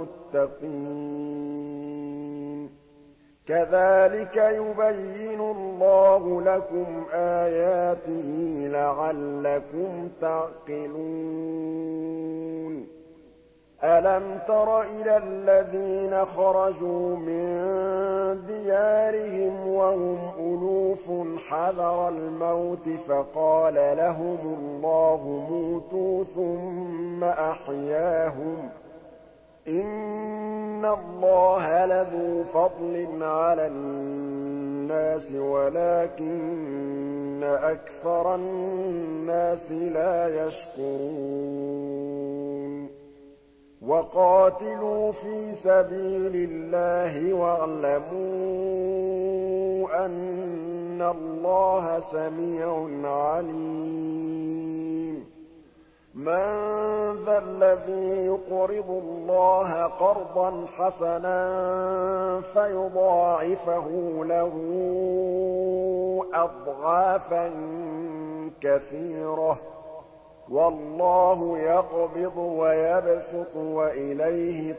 المتقين كذلك يبين الله لكم آياته لعلكم تعقلون ألم تر إلى الذين خرجوا من ديارهم وهم ألوف حذر الموت فقال لهم الله موتوا ثم أحياهم إن الله لذو فضل على الناس ولكن أكثر الناس لا يشكرون وقاتلوا في سبيل الله واعلموا أن الله سميع عليم من ذا الذي يقرض الله قرضا حسنا فيضاعفه له أضعافا كثيرة والله يقبض ويبسط وإليه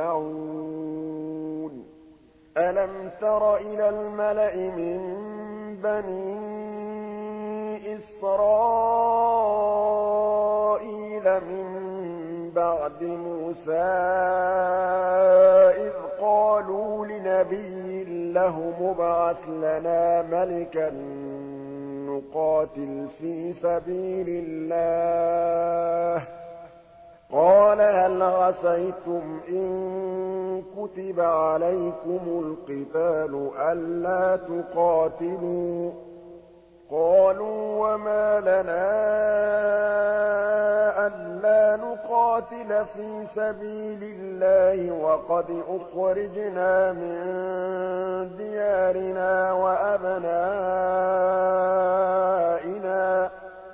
ترجعون ألم تر إلى الملأ من بني إسرائيل من بعد موسى إذ قالوا لنبي له مبعث لنا ملكا نقاتل في سبيل الله قال هل عسيتم إن كتب عليكم القتال ألا تقاتلوا قالوا وما لنا ألا نقاتل في سبيل الله وقد أخرجنا من ديارنا وأبنائنا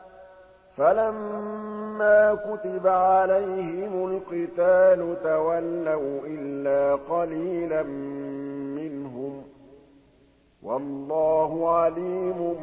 فلما كتب عليهم القتال تولوا إلا قليلا منهم والله عليم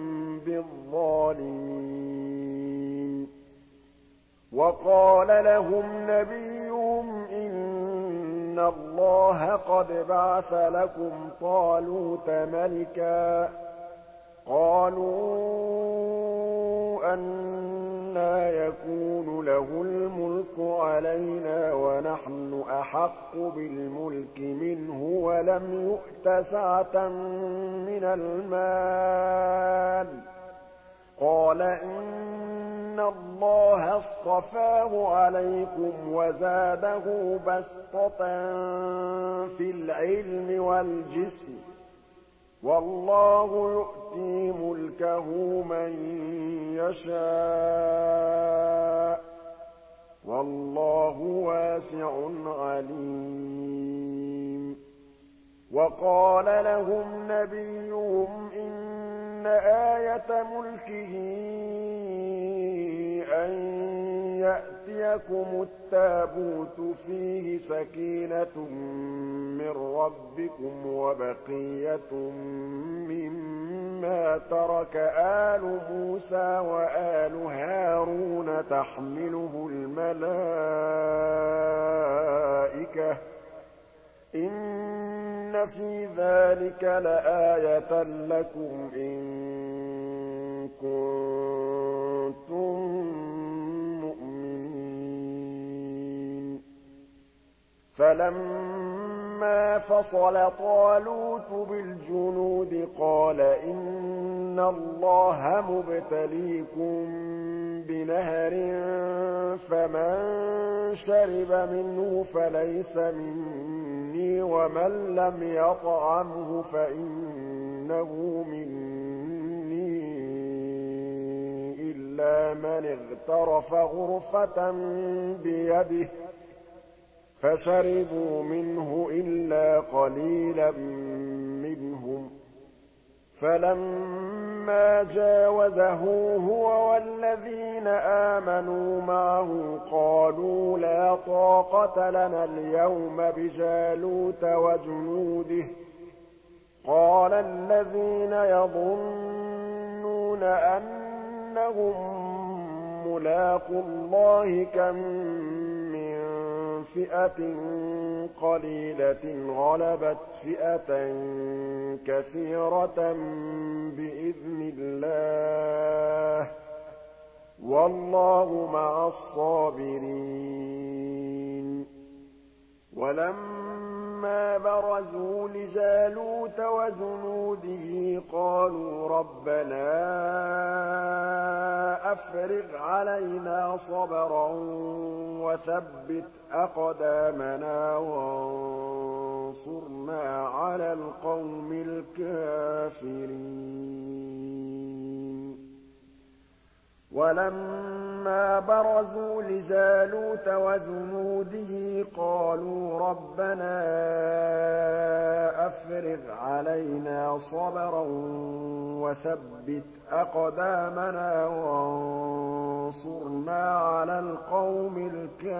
بالظالمين وقال لهم نبيهم إن الله قد بعث لكم طالوت ملكا قالوا أن أَنَّىٰ يَكُونُ لَهُ الْمُلْكُ عَلَيْنَا وَنَحْنُ أَحَقُّ بِالْمُلْكِ مِنْهُ وَلَمْ يُؤْتَ سَعَةً مِّنَ الْمَالِ ۚ قَالَ إِنَّ اللَّهَ اصْطَفَاهُ عَلَيْكُمْ وَزَادَهُ بَسْطَةً فِي الْعِلْمِ وَالْجِسْمِ ۖ وَاللَّهُ يُؤْتِي مُلْكَهُ مَن يَشَاءُ ۚ وَاللَّهُ وَاسِعٌ عَلِيمٌ وَقَالَ لَهُمْ نَبِيُّهُمْ إِنَّ آيَةَ مُلْكِهِ أَن يَأْتِيَكُمُ التَّابُوتُ فِيهِ سَكِينَةٌ مِّن رَّبِّكُمْ وَبَقِيَّةٌ مِّمَّا تَرَكَ آلُ مُوسَىٰ وَآلُ هَارُونَ تَحْمِلُهُ الْمَلَائِكَةُ ۚ إِنَّ فِي ذَٰلِكَ لَآيَةً لَّكُمْ إِن كُنتُم مُّؤْمِنِينَ فَلَمَّا فَصَلَ طَالُوتُ بِالْجُنُودِ قَالَ إِنَّ اللَّهَ مُبْتَلِيكُم بِنَهَرٍ فَمَن شَرِبَ مِنْهُ فَلَيْسَ مِنِّي وَمَن لَّمْ يَطْعَمْهُ فَإِنَّهُ مِنِّي إِلَّا مَنِ اغْتَرَفَ غُرْفَةً بِيَدِهِ ۚ فَشَرِبُوا مِنْهُ إِلَّا قَلِيلًا مِّنْهُمْ ۚ فَلَمَّا جَاوَزَهُ هُوَ وَالَّذِينَ آمَنُوا مَعَهُ قَالُوا لَا طَاقَةَ لَنَا الْيَوْمَ بِجَالُوتَ وَجُنُودِهِ ۚ قَالَ الَّذِينَ يَظُنُّونَ أَنَّهُم مُّلَاقُو اللَّهِ كَم مِّن فِئَةٍ قَلِيلَةٍ غَلَبَتْ فِئَةً كَثِيرَةً بِإِذْنِ اللَّهِ ۗ وَاللَّهُ مَعَ الصَّابِرِينَ وَلَمَّا بَرَزُوا لِجَالُوتَ وَجُنُودِهِ قَالُوا رَبَّنَا أَفْرِغْ عَلَيْنَا صَبْرًا وَثَبِّتْ أَقْدَامَنَا وَانصُرْنَا عَلَى الْقَوْمِ الْكَافِرِينَ وَلَمَّا بَرَزُوا لِجَالُوتَ وَجُنُودِهِ قَالُوا رَبَّنَا أَفْرِغْ عَلَيْنَا صَبْرًا وَثَبِّتْ أَقْدَامَنَا وَانصُرْنَا عَلَى الْقَوْمِ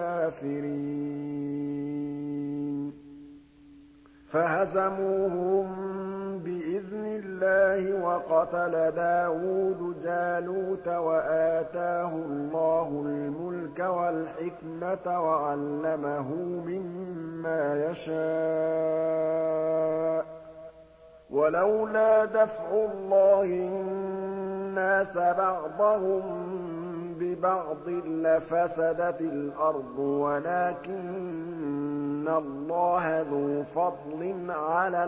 الْكَافِرِينَ فَهَزَمُوهُم بِإِذْنِ اللَّهِ وَقَتَلَ دَاوُودُ جَالُوتَ وَآتَاهُ اللَّهُ الْمُلْكَ وَالْحِكْمَةَ وَعَلَّمَهُ مِمَّا يَشَاءُ ۗ وَلَوْلَا دَفْعُ اللَّهِ النَّاسَ بَعْضَهُم بِبَعْضٍ لَّفَسَدَتِ الْأَرْضُ وَلَٰكِنَّ اللَّهَ ذُو فَضْلٍ عَلَى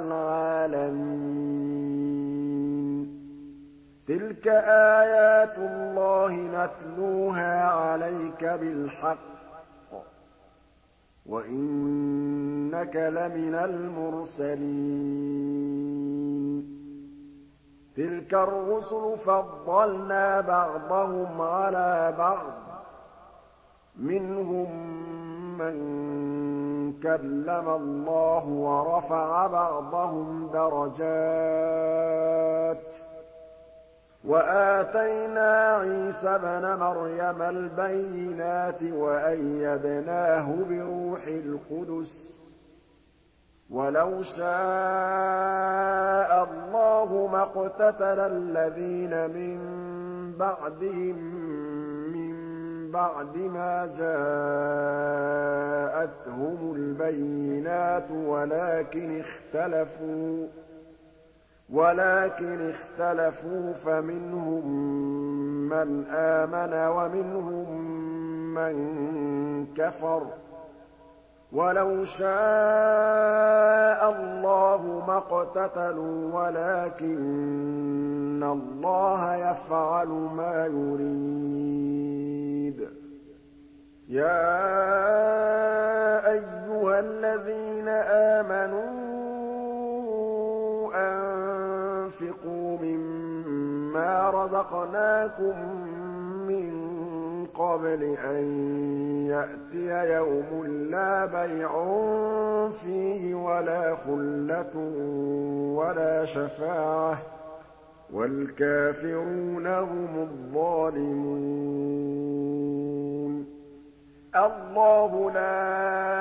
الْعَالَمِينَ تِلْكَ آيَاتُ اللَّهِ نَتْلُوهَا عَلَيْكَ بِالْحَقِّ ۚ وَإِنَّكَ لَمِنَ الْمُرْسَلِينَ تِلْكَ الرُّسُلُ فَضَّلْنَا بَعْضَهُمْ عَلَىٰ بَعْضٍ ۖ مِّنْهُم مَّن كَلَّمَ اللَّهُ وَرَفَعَ بَعْضَهُمْ دَرَجَاتٍ ۚ وَآتَيْنَا عِيسَى ابْنَ مَرْيَمَ الْبَيِّنَاتِ وَأَيَّدْنَاهُ بِرُوحِ الْقُدُسِ ۗ وَلَوْ شَاءَ اللَّهُ مَا اقْتَتَلَ الَّذِينَ مِن بَعْدِهِم مِّن بَعْدِ مَا جَاءَتْهُمُ الْبَيِّنَاتُ وَلَٰكِنِ اخْتَلَفُوا وَلَٰكِنِ اخْتَلَفُوا فَمِنْهُم مَّنْ آمَنَ وَمِنْهُم مَّن كَفَرَ ۚ وَلَوْ شَاءَ اللَّهُ مَا اقْتَتَلُوا وَلَٰكِنَّ اللَّهَ يَفْعَلُ مَا يُرِيدُ يَا أَيُّهَا الَّذِينَ آمَنُوا أَنفِقُوا مِمَّا رَزَقْنَاكُم مِّن قَبْلِ أَن يَأْتِيَ يَوْمٌ لَّا بَيْعٌ فِيهِ وَلَا خُلَّةٌ وَلَا شَفَاعَةٌ ۗ وَالْكَافِرُونَ هُمُ الظَّالِمُونَ اللَّهُ لَا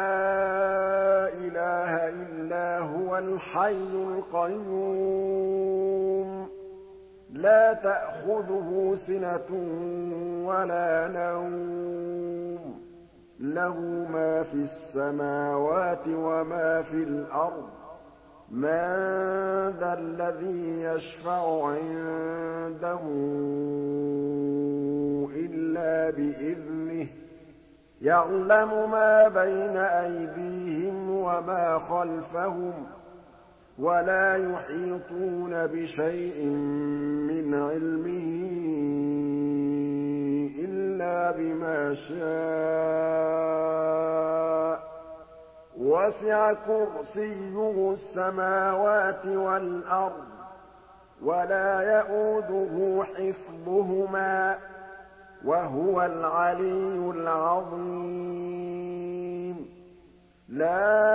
إِلَٰهَ إِلَّا هُوَ الْحَيُّ الْقَيُّومُ لَا تَأْخُذُهُ سِنَةٌ وَلَا نَوْمٌ لَّهُ مَا فِي السَّمَاوَاتِ وَمَا فِي الْأَرْضِ مَن ذَا الَّذِي يَشْفَعُ عِندَهُ إِلَّا بِإِذْنِهِ يَعْلَمُ مَا بَيْنَ أَيْدِيهِمْ وَمَا خَلْفَهُمْ وَلَا يُحِيطُونَ بِشَيْءٍ مِّنْ عِلْمِهِ إِلَّا بِمَا شَاءَ ۚ وَسِعَ كُرْسِيُّهُ السَّمَاوَاتِ وَالْأَرْضَ وَلَا يَئُودُهُ حِفْظُهُمَا ۚ وَهُوَ الْعَلِيُّ الْعَظِيمُ لَا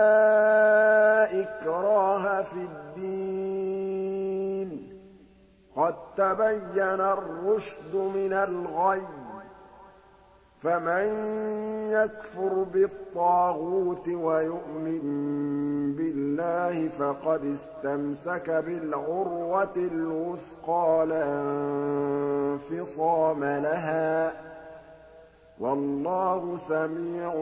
إِكْرَاهَ فِي الدِّينِ ۖ قَد تَّبَيَّنَ الرُّشْدُ مِنَ الْغَيِّ ۚ فَمَن يَكْفُرْ بِالطَّاغُوتِ وَيُؤْمِن بِاللَّهِ فَقَدِ اسْتَمْسَكَ بِالْعُرْوَةِ الْوُثْقَىٰ لَا انفِصَامَ لَهَا ۗ وَاللَّهُ سَمِيعٌ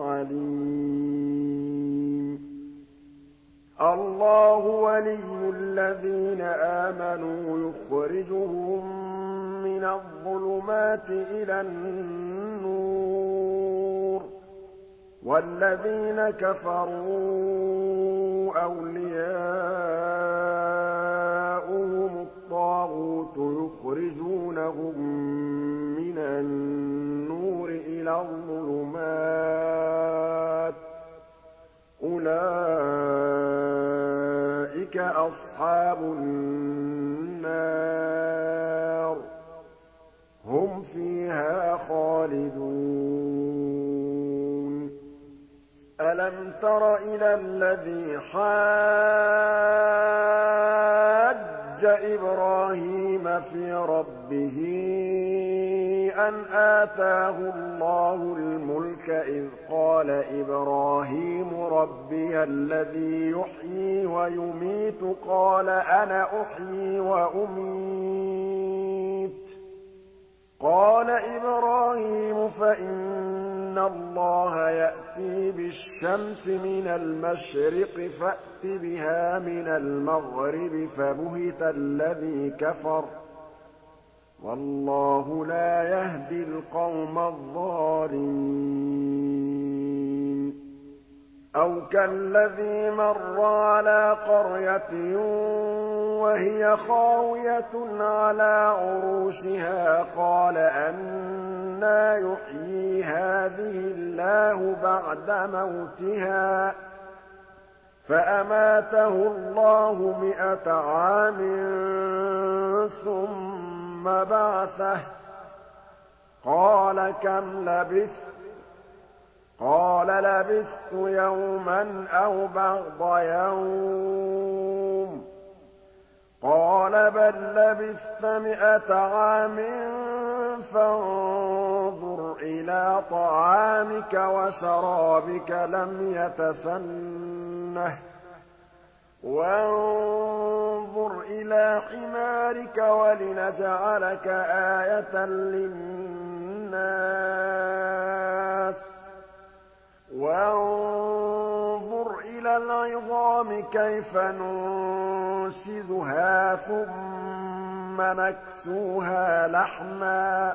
عَلِيمٌ اللَّهُ وَلِيُّ الَّذِينَ آمَنُوا يُخْرِجُهُم مِّنَ الظُّلُمَاتِ إِلَى النُّورِ ۖ وَالَّذِينَ كَفَرُوا أَوْلِيَاؤُهُمُ الطَّاغُوتُ يُخْرِجُونَهُم مِّنَ النُّورِ إِلَى الظُّلُمَاتِ ۗ أُولَٰئِكَ أَصْحَابُ النَّارِ ۖ هُمْ فِيهَا خَالِدُونَ أَلَمْ تَرَ إِلَى الَّذِي حَاجَّ إِبْرَاهِيمَ فِي رَبِّهِ أَنْ آتَاهُ اللَّهُ الْمُلْكَ إِذْ قَالَ إِبْرَاهِيمُ رَبِّيَ الَّذِي يُحْيِي وَيُمِيتُ قَالَ أَنَا أُحْيِي وَأُمِيتُ قَالَ إِبْرَاهِيمُ فَإِنَّ اللَّهَ يَأْتِي بِالشَّمْسِ مِنَ الْمَشْرِقِ فَأْتِ بِهَا مِنَ المغرب فَبُهِتَ الَّذِي كَفَرَ ۗ وَاللَّهُ لَا يَهْدِي الْقَوْمَ الظَّالِمِينَ أَوْ كَالَّذِي مَرَّ عَلَىٰ قَرْيَةٍ وَهِيَ خَاوِيَةٌ عَلَىٰ عُرُوشِهَا قَالَ أَنَّىٰ يُحْيِي هَٰذِهِ اللَّهُ بَعْدَ مَوْتِهَا ۖ فَأَمَاتَهُ اللَّهُ مِائَةَ عَامٍ ثُمَّ بَعَثَهُ ۖ قَالَ كَمْ لَبِثْتَ ۖ قَالَ لَبِثْتُ يَوْمًا أَوْ بَعْضَ يَوْمٍ ۖ قَالَ بَل لَّبِثْتَ مِائَةَ عَامٍ فَانظُرْ إِلَىٰ طَعَامِكَ وَشَرَابِكَ لَمْ يَتَسَنَّهْ ۖ وَانظُرْ إِلَىٰ حِمَارِكَ وَلِنَجْعَلَكَ آيَةً لِّلنَّاسِ ۖ وَانظُرْ إِلَى الْعِظَامِ كَيْفَ نُنشِزُهَا ثُمَّ ثم نكسوها لحما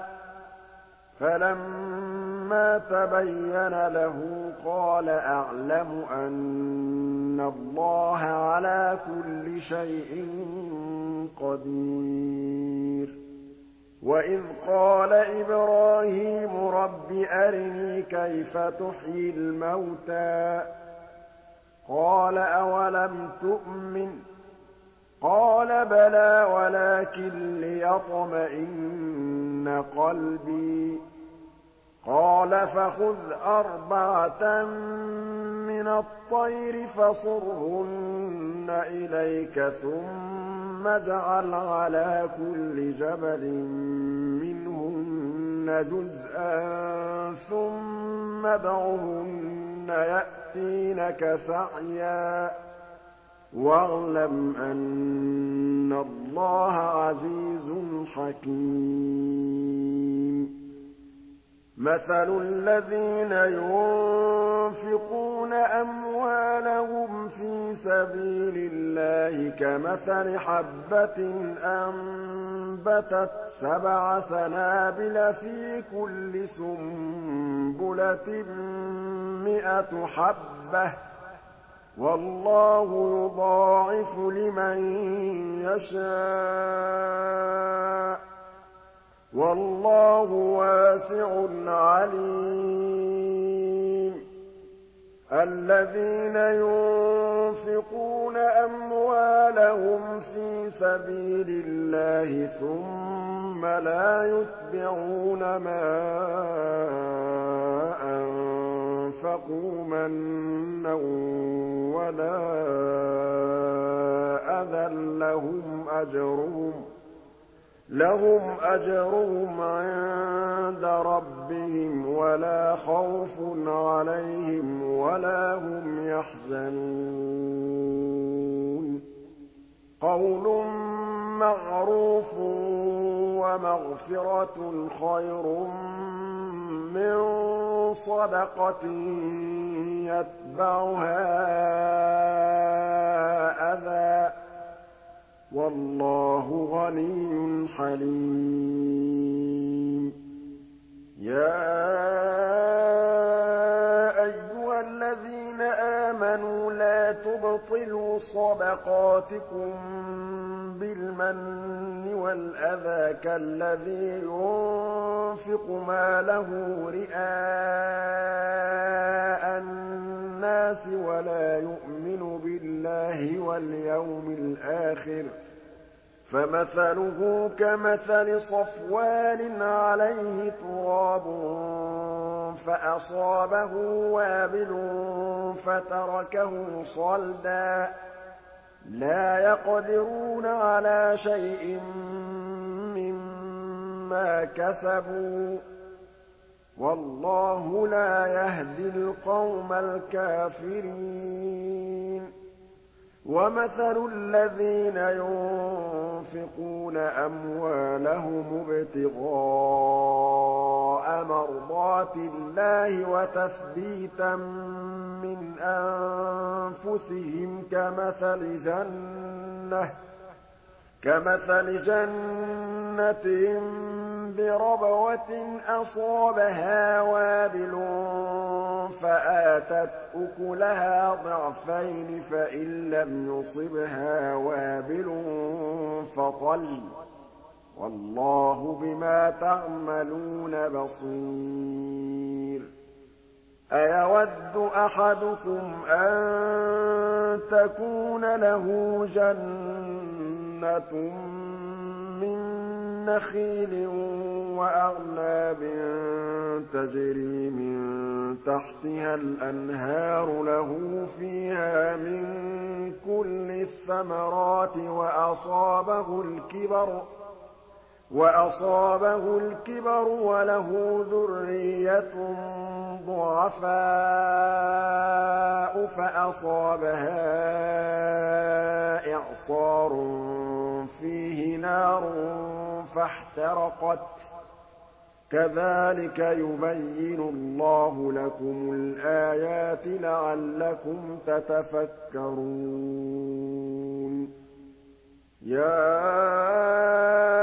فلما تبين له قال أعلم أن الله على كل شيء قدير وإذ قال إبراهيم رب أرني كيف تحيي الموتى قال أولم تؤمن قال بلى ولكن ليطمئن قلبي قال فخذ أربعة من الطير فصرهن إليك ثم اجعل على كل جبل منهن جزءا ثم ادعهن يأتينك سعيا واعلم أن الله عزيز حكيم مثل الذين ينفقون أموالهم في سبيل الله كمثل حبة أنبتت سبع سنابل في كل سنبلة مئة حبة والله يضاعف لمن يشاء والله واسع عليم الذين ينفقون أموالهم في سبيل الله ثم لا يتبعون ما أنفقوا منا ولا أذى لهم أجرهم لهم أجرهم عند ربهم ولا خوف عليهم ولا هم يحزنون قول معروف ومغفرة خير من صدقة يتبعها أذى والله غني حليم يا أيها الذين آمنوا لا تبطلوا صدقاتكم بالمن والأذى كالذي ينفق ماله رئاء الناس ولا يؤمن بالله واليوم الآخر فمثله كمثل صفوان عليه تراب فأصابه وابل فتركه صلدا لا يقدرون على شيء مما كسبوا والله لا يهدي القوم الكافرين ومثل الذين ينفقون أموالهم ابتغاء مرضات الله وتثبيتا من أنفسهم كمثل جنة كمثل جنة بربوة أصابها وابل فآتت أكلها ضعفين فإن لم يصبها وابل فطل والله بما تعملون بصير أيود أحدكم أن تكون له جنة من نخيل وأعناب تجري من تحتها الأنهار له فيها من كل الثمرات وأصابه الكبر وأصابه الكبر وله ذرية ضعفاء فأصابها إعصار فيه نار فاحترقت كذلك يبين الله لكم الآيات لعلكم تتفكرون يا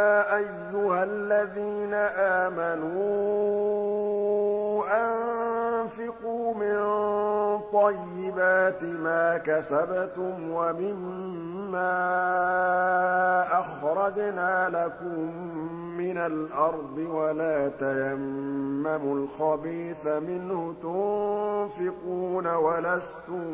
طَيِّبَاتِ مَا كَسَبْتُمْ وَمِمَّا أَخْرَجْنَا لَكُم مِّنَ الْأَرْضِ وَلَا تَيَمَّمُوا الْخَبِيثَ مِنْهُ تُنفِقُونَ وَلَسْتُم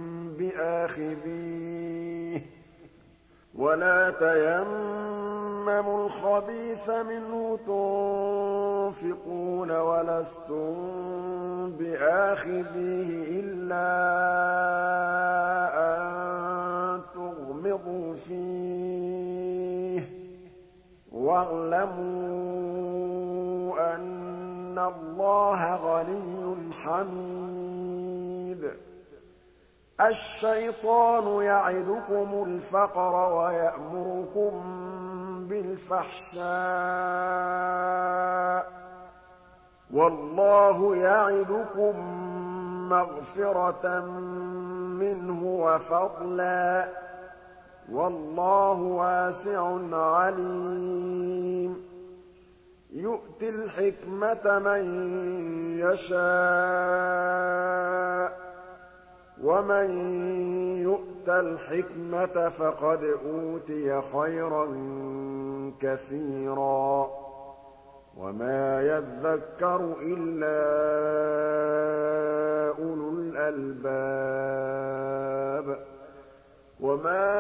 بِآخِذِيهِ وَلَا تَيَمَّمُوا الْخَبِيثَ مِنْهُ تُنفِقُونَ وَلَسْتُم بِآخِذِيهِ إِلَّا أَن تُغْمِضُوا فِيهِ ۚ وَاعْلَمُوا أَنَّ اللَّهَ غَنِيٌّ حَمِيدٌ. الشَّيْطَانُ يَعِدُكُمُ الْفَقْرَ وَيَأْمُرُكُم بِالْفَحْشَاءِ ۖ وَاللَّهُ يَعِدُكُم مَّغْفِرَةً مِّنْهُ وَفَضْلًا ۗ وَاللَّهُ وَاسِعٌ عَلِيمٌ. يُؤْتِي الْحِكْمَةَ مَن يَشَاءُ ۚ وَمَن يُؤْتَ الْحِكْمَةَ فَقَدْ أُوتِيَ خَيْرًا كَثِيرًا ۗ وَمَا يَذَّكَّرُ إِلَّا أُولُو الْأَلْبَابِ. وَمَا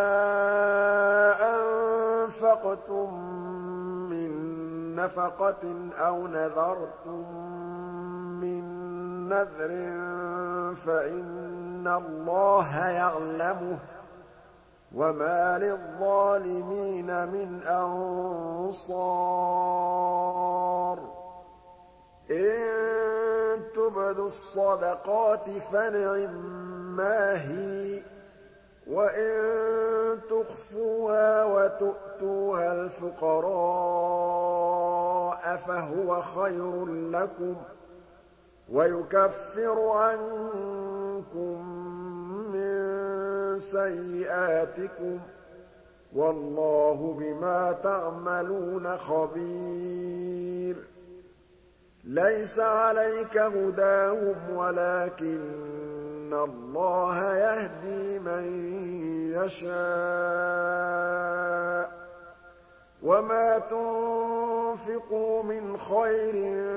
أَنفَقْتُم مِّن نَّفَقَةٍ أَوْ نَذَرْتُم مِّن نَّذْرٍ فَإِنَّ اللَّهَ يَعْلَمُهُ ۗ وَمَا لِلظَّالِمِينَ مِنْ أَنصَارٍ. إِن تُبْدُوا الصَّدَقَاتِ فَنِعِمَّا هِيَ ۖ وَإِن تُخْفُوهَا وَتُؤْتُوهَا الْفُقَرَاءَ فَهُوَ خَيْرٌ لَّكُمْ ۚ وَيُكَفِّرُ عَنكُم مِّن سَيِّئَاتِكُمْ ۗ وَاللَّهُ بِمَا تَعْمَلُونَ خَبِيرٌ. لَيْسَ عَلَيْكَ هُدَاهُمْ وَلَٰكِنَّ اللَّهَ يَهْدِي مَن يَشَاءُ ۗ وَمَا تُنفِقُوا مِنْ خَيْرٍ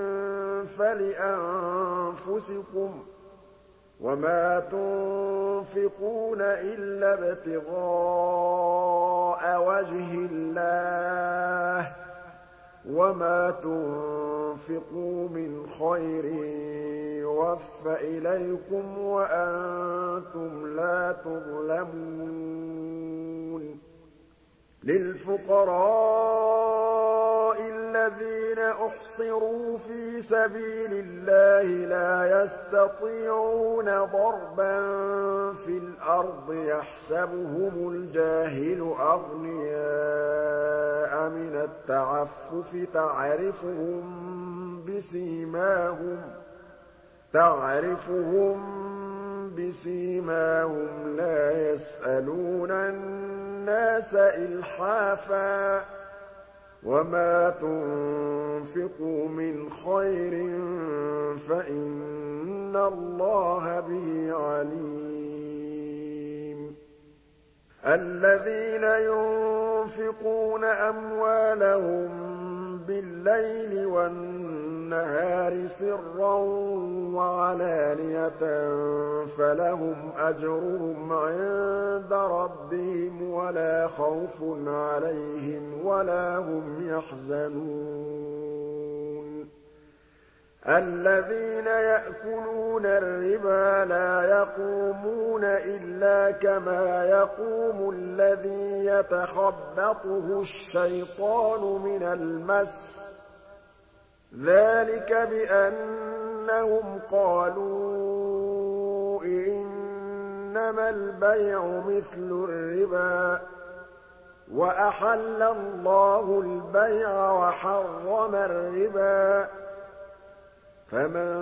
فَلِأَنفُسِكُمْ ۚ وَمَا تُنفِقُونَ إِلَّا ابْتِغَاءَ وَجْهِ اللَّهِ ۚ وَمَا تُنفِقُوا مِنْ خَيْرٍ يُوَفَّ إِلَيْكُمْ وَأَنتُمْ لَا تُظْلَمُونَ. لِلْفُقَرَاءِ الَّذِينَ أُحْصِرُوا فِي سَبِيلِ اللَّهِ لَا يَسْتَطِيعُونَ ضَرْبًا فِي الْأَرْضِ يَحْسَبُهُمُ الْجَاهِلُ أَغْنِيَاءَ مِنَ التَّعَفُّفِ تَعْرِفُهُم بِسِيمَاهُمْ تَعْرِفُهُم بِسِيمَاهُمْ لَا يَسْأَلُونَ النَّاسَ إِلْحَافًا ۗ وَمَا تُنفِقُوا مِنْ خَيْرٍ فَإِنَّ اللَّهَ بِهِ عَلِيمٌ. الَّذِينَ يُنفِقُونَ أَمْوَالَهُم بِاللَّيْلِ وَالنَّهَارِ سِرًّا وَعَلَانِيَةً فَلَهُمْ أَجْرُهُمْ عِندَ رَبِّهِمْ وَلَا خَوْفٌ عَلَيْهِمْ وَلَا هُمْ يَحْزَنُونَ. الَّذِينَ يَأْكُلُونَ الرِّبَا لَا يَقُومُونَ إِلَّا كَمَا يَقُومُ الَّذِي يَتَخَبَّطُهُ الشَّيْطَانُ مِنَ الْمَسِّ ۚ ذَٰلِكَ بِأَنَّهُمْ قَالُوا إِنَّمَا الْبَيْعُ مِثْلُ الرِّبَا ۗ وَأَحَلَّ اللَّهُ الْبَيْعَ وَحَرَّمَ الرِّبَا ۚ فَمَن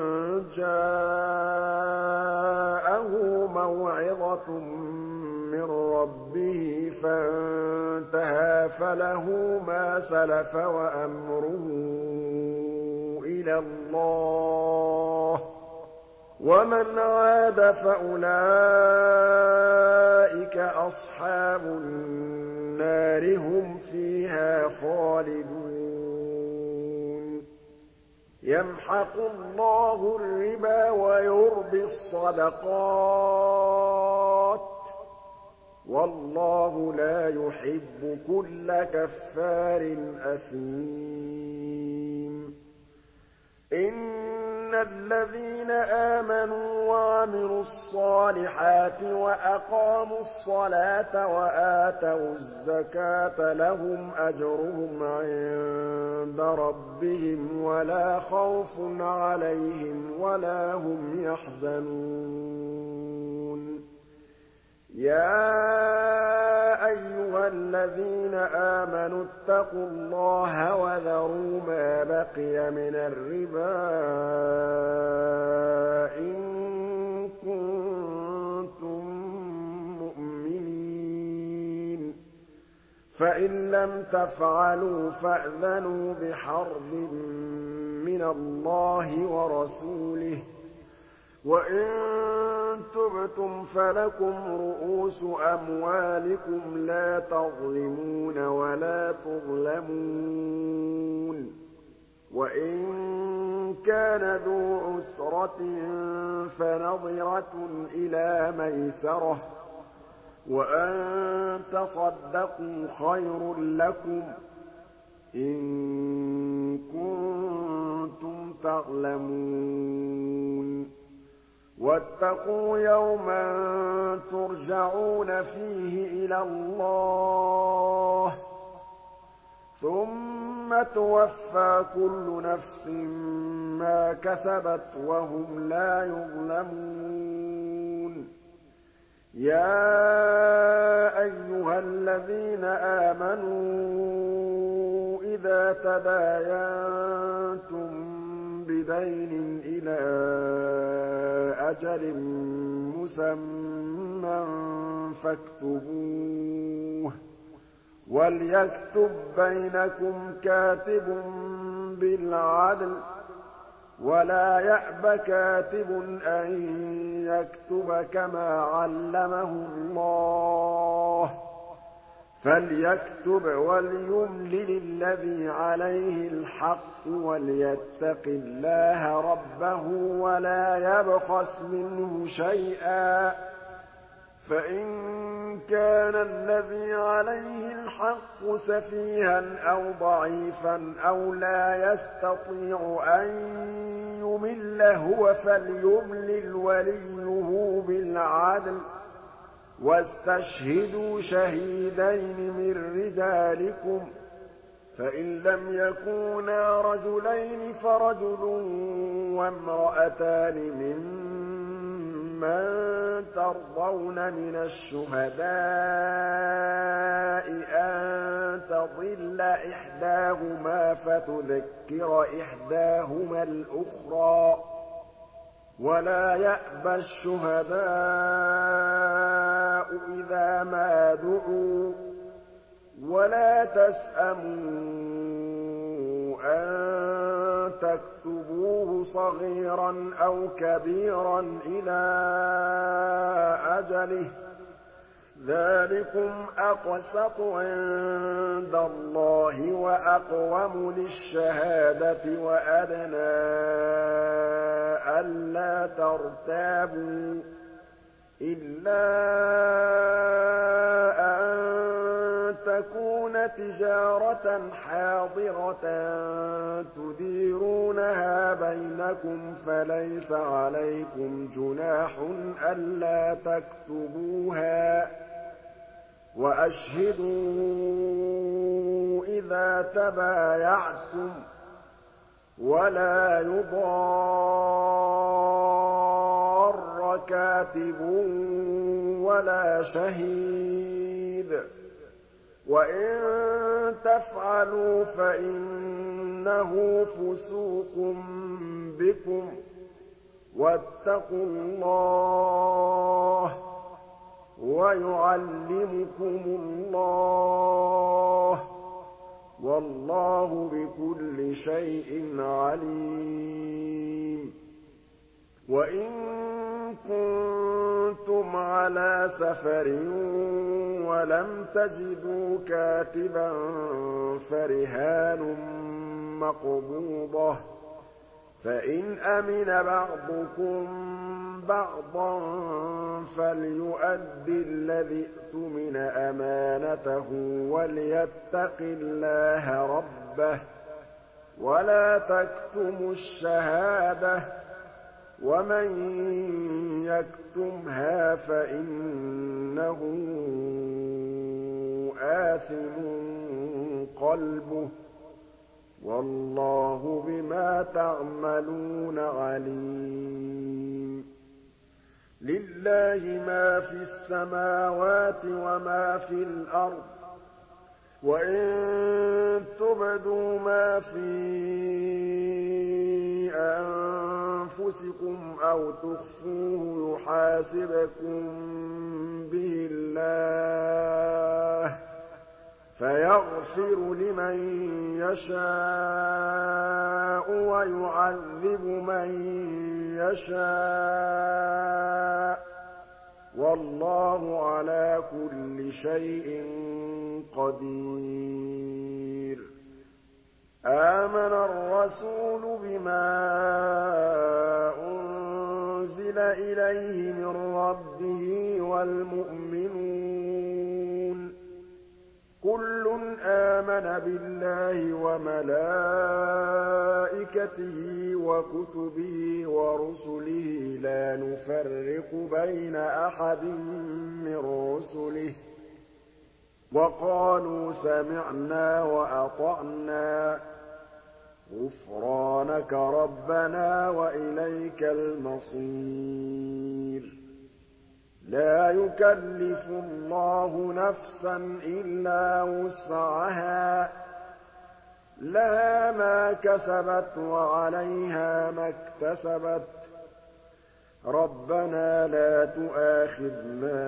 جَاءَهُ مَوْعِظَةٌ مِّن رَّبِّهِ فَانتَهَىٰ فَلَهُ مَا سَلَفَ وَأَمْرُهُ إِلَى اللَّهِ ۖ ومن عاد فأولئك أصحاب النار هم فيها خالدون يمحق الله الربا ويربي الصدقات والله لا يحب كل كفار أثيم إن الذين آمنوا وعملوا الصالحات وأقاموا الصلاة وآتوا الزكاة لهم أجرهم عند ربهم ولا خوف عليهم ولا هم يحزنون يا أيها الذين آمنوا اتقوا الله وذروا ما بقي من الربا إن كنتم مؤمنين فإن لم تفعلوا فأذنوا بحرب من الله ورسوله وإن تبتم فلكم رؤوس أموالكم لا تظلمون ولا تظلمون وإن كان ذو عسرة فنظرة إلى ميسرة وأن تصدقوا خير لكم إن كنتم تعلمون واتقوا يوما ترجعون فيه إلى الله ثم توفى كل نفس ما كسبت وهم لا يظلمون يا أيها الذين آمنوا إذا تداينتم بدين إلى أجل مسمى فاكتبوه وليكتب بينكم كاتب بالعدل ولا يأب كاتب أن يكتب كما علمه الله فليكتب وليملل الذي عليه الحق وليتق الله ربه ولا يبخس منه شيئا فإن كان الذي عليه الحق سفيها أو ضعيفا أو لا يستطيع أن يمل هو فليملل وليه بالعدل واستشهدوا شهيدين من رجالكم فإن لم يكونا رجلين فرجل وامرأتان ممن ترضون من الشهداء أن تضل إحداهما فتذكر إحداهما الأخرى ولا يأبى الشهداء إذا ما دعوا ولا تسأموا أن تكتبوه صغيرا أو كبيرا إلى أجله ذلكم أقسط عند الله وأقوم للشهادة وأدنى ألا ترتابوا إلا أن تكون تجارة حاضرة تديرونها بينكم فليس عليكم جناح ألا تكتبوها وأشهدوا إذا تبايعتم ولا يضار كاتب ولا شهيد وإن تفعلوا فإنه فسوق بكم واتقوا الله ويعلمكم الله والله بكل شيء عليم وَإِن كُنتُمْ عَلَىٰ سَفَرٍ وَلَمْ تَجِدُوا كَاتِبًا فَرِهَانٌ مَّقْبُوضَةٌ ۖ فَإِنْ أَمِنَ بَعْضُكُم بَعْضًا فَلْيُؤَدِّ الَّذِي اؤْتُمِنَ أَمَانَتَهُ وَلْيَتَّقِ اللَّهَ رَبَّهُ ۗ وَلَا تَكْتُمُوا الشَّهَادَةَ ۚ وَمَن يَكْتُمْهَا فَإِنَّهُ آثِمٌ قَلْبُهُ ۗ وَاللَّهُ بِمَا تَعْمَلُونَ عَلِيمٌ. لِّلَّهِ مَا فِي السَّمَاوَاتِ وَمَا في الْأَرْضِ ۚ وَإِن تُبْدُوا مَا فِي أَنفُسِكُمْ أَوْ تُخْفُوهُ يُحَاسِبْكُم بِهِ اللَّهُ ۖ فَيَغْفِرُ لِمَن يَشَاءُ وَيُعَذِّبُ مَن يَشَاءُ ۗ وَاللَّهُ عَلَىٰ كُلِّ شَيْءٍ قَدِيرٌ. آمَنَ الرَّسُولُ بِمَا أُنزِلَ إِلَيْهِ مِن رَّبِّهِ وَالْمُؤْمِنُونَ كُلٌّ آمَنَ بِاللَّهِ وَمَلَائِكَتِهِ وَكُتُبِهِ وَرُسُلِهِ لَا نُفَرِّقُ بَيْنَ أَحَدٍ مِّن رُّسُلِهِ ۚ وَقَالُوا سَمِعْنَا وَأَطَعْنَا ۖ غُفْرَانَكَ رَبَّنَا وَإِلَيْكَ الْمَصِيرُ. لَا يُكَلِّفُ اللَّهُ نَفْسًا إِلَّا وُسْعَهَا ۖ لَهَا مَا كَسَبَتْ وَعَلَيْهَا مَا اكْتَسَبَتْ ۗ رَبَّنَا لَا تُؤَاخِذْنَا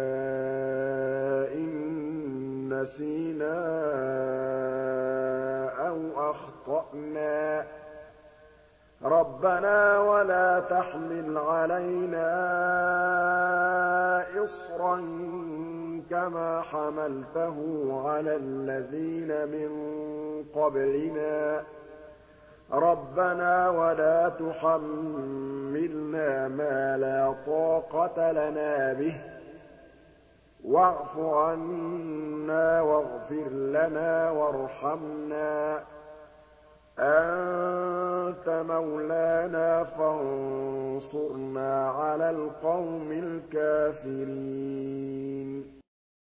إِن نَّسِينَا أَوْ أَخْطَأْنَا ۚ رَبَّنَا وَلَا تَحْمِلْ عَلَيْنَا إِصْرًا كَمَا حَمَلْتَهُ عَلَى الَّذِينَ مِن قَبْلِنَا ۚ رَبَّنَا وَلَا تُحَمِّلْنَا مَا لَا طَاقَةَ لَنَا بِهِ ۖ وَاعْفُ عَنَّا وَاغْفِرْ لَنَا وَارْحَمْنَا ۚ أَنتَ مَوْلَانَا فَانصُرْنَا عَلَى الْقَوْمِ الْكَافِرِينَ.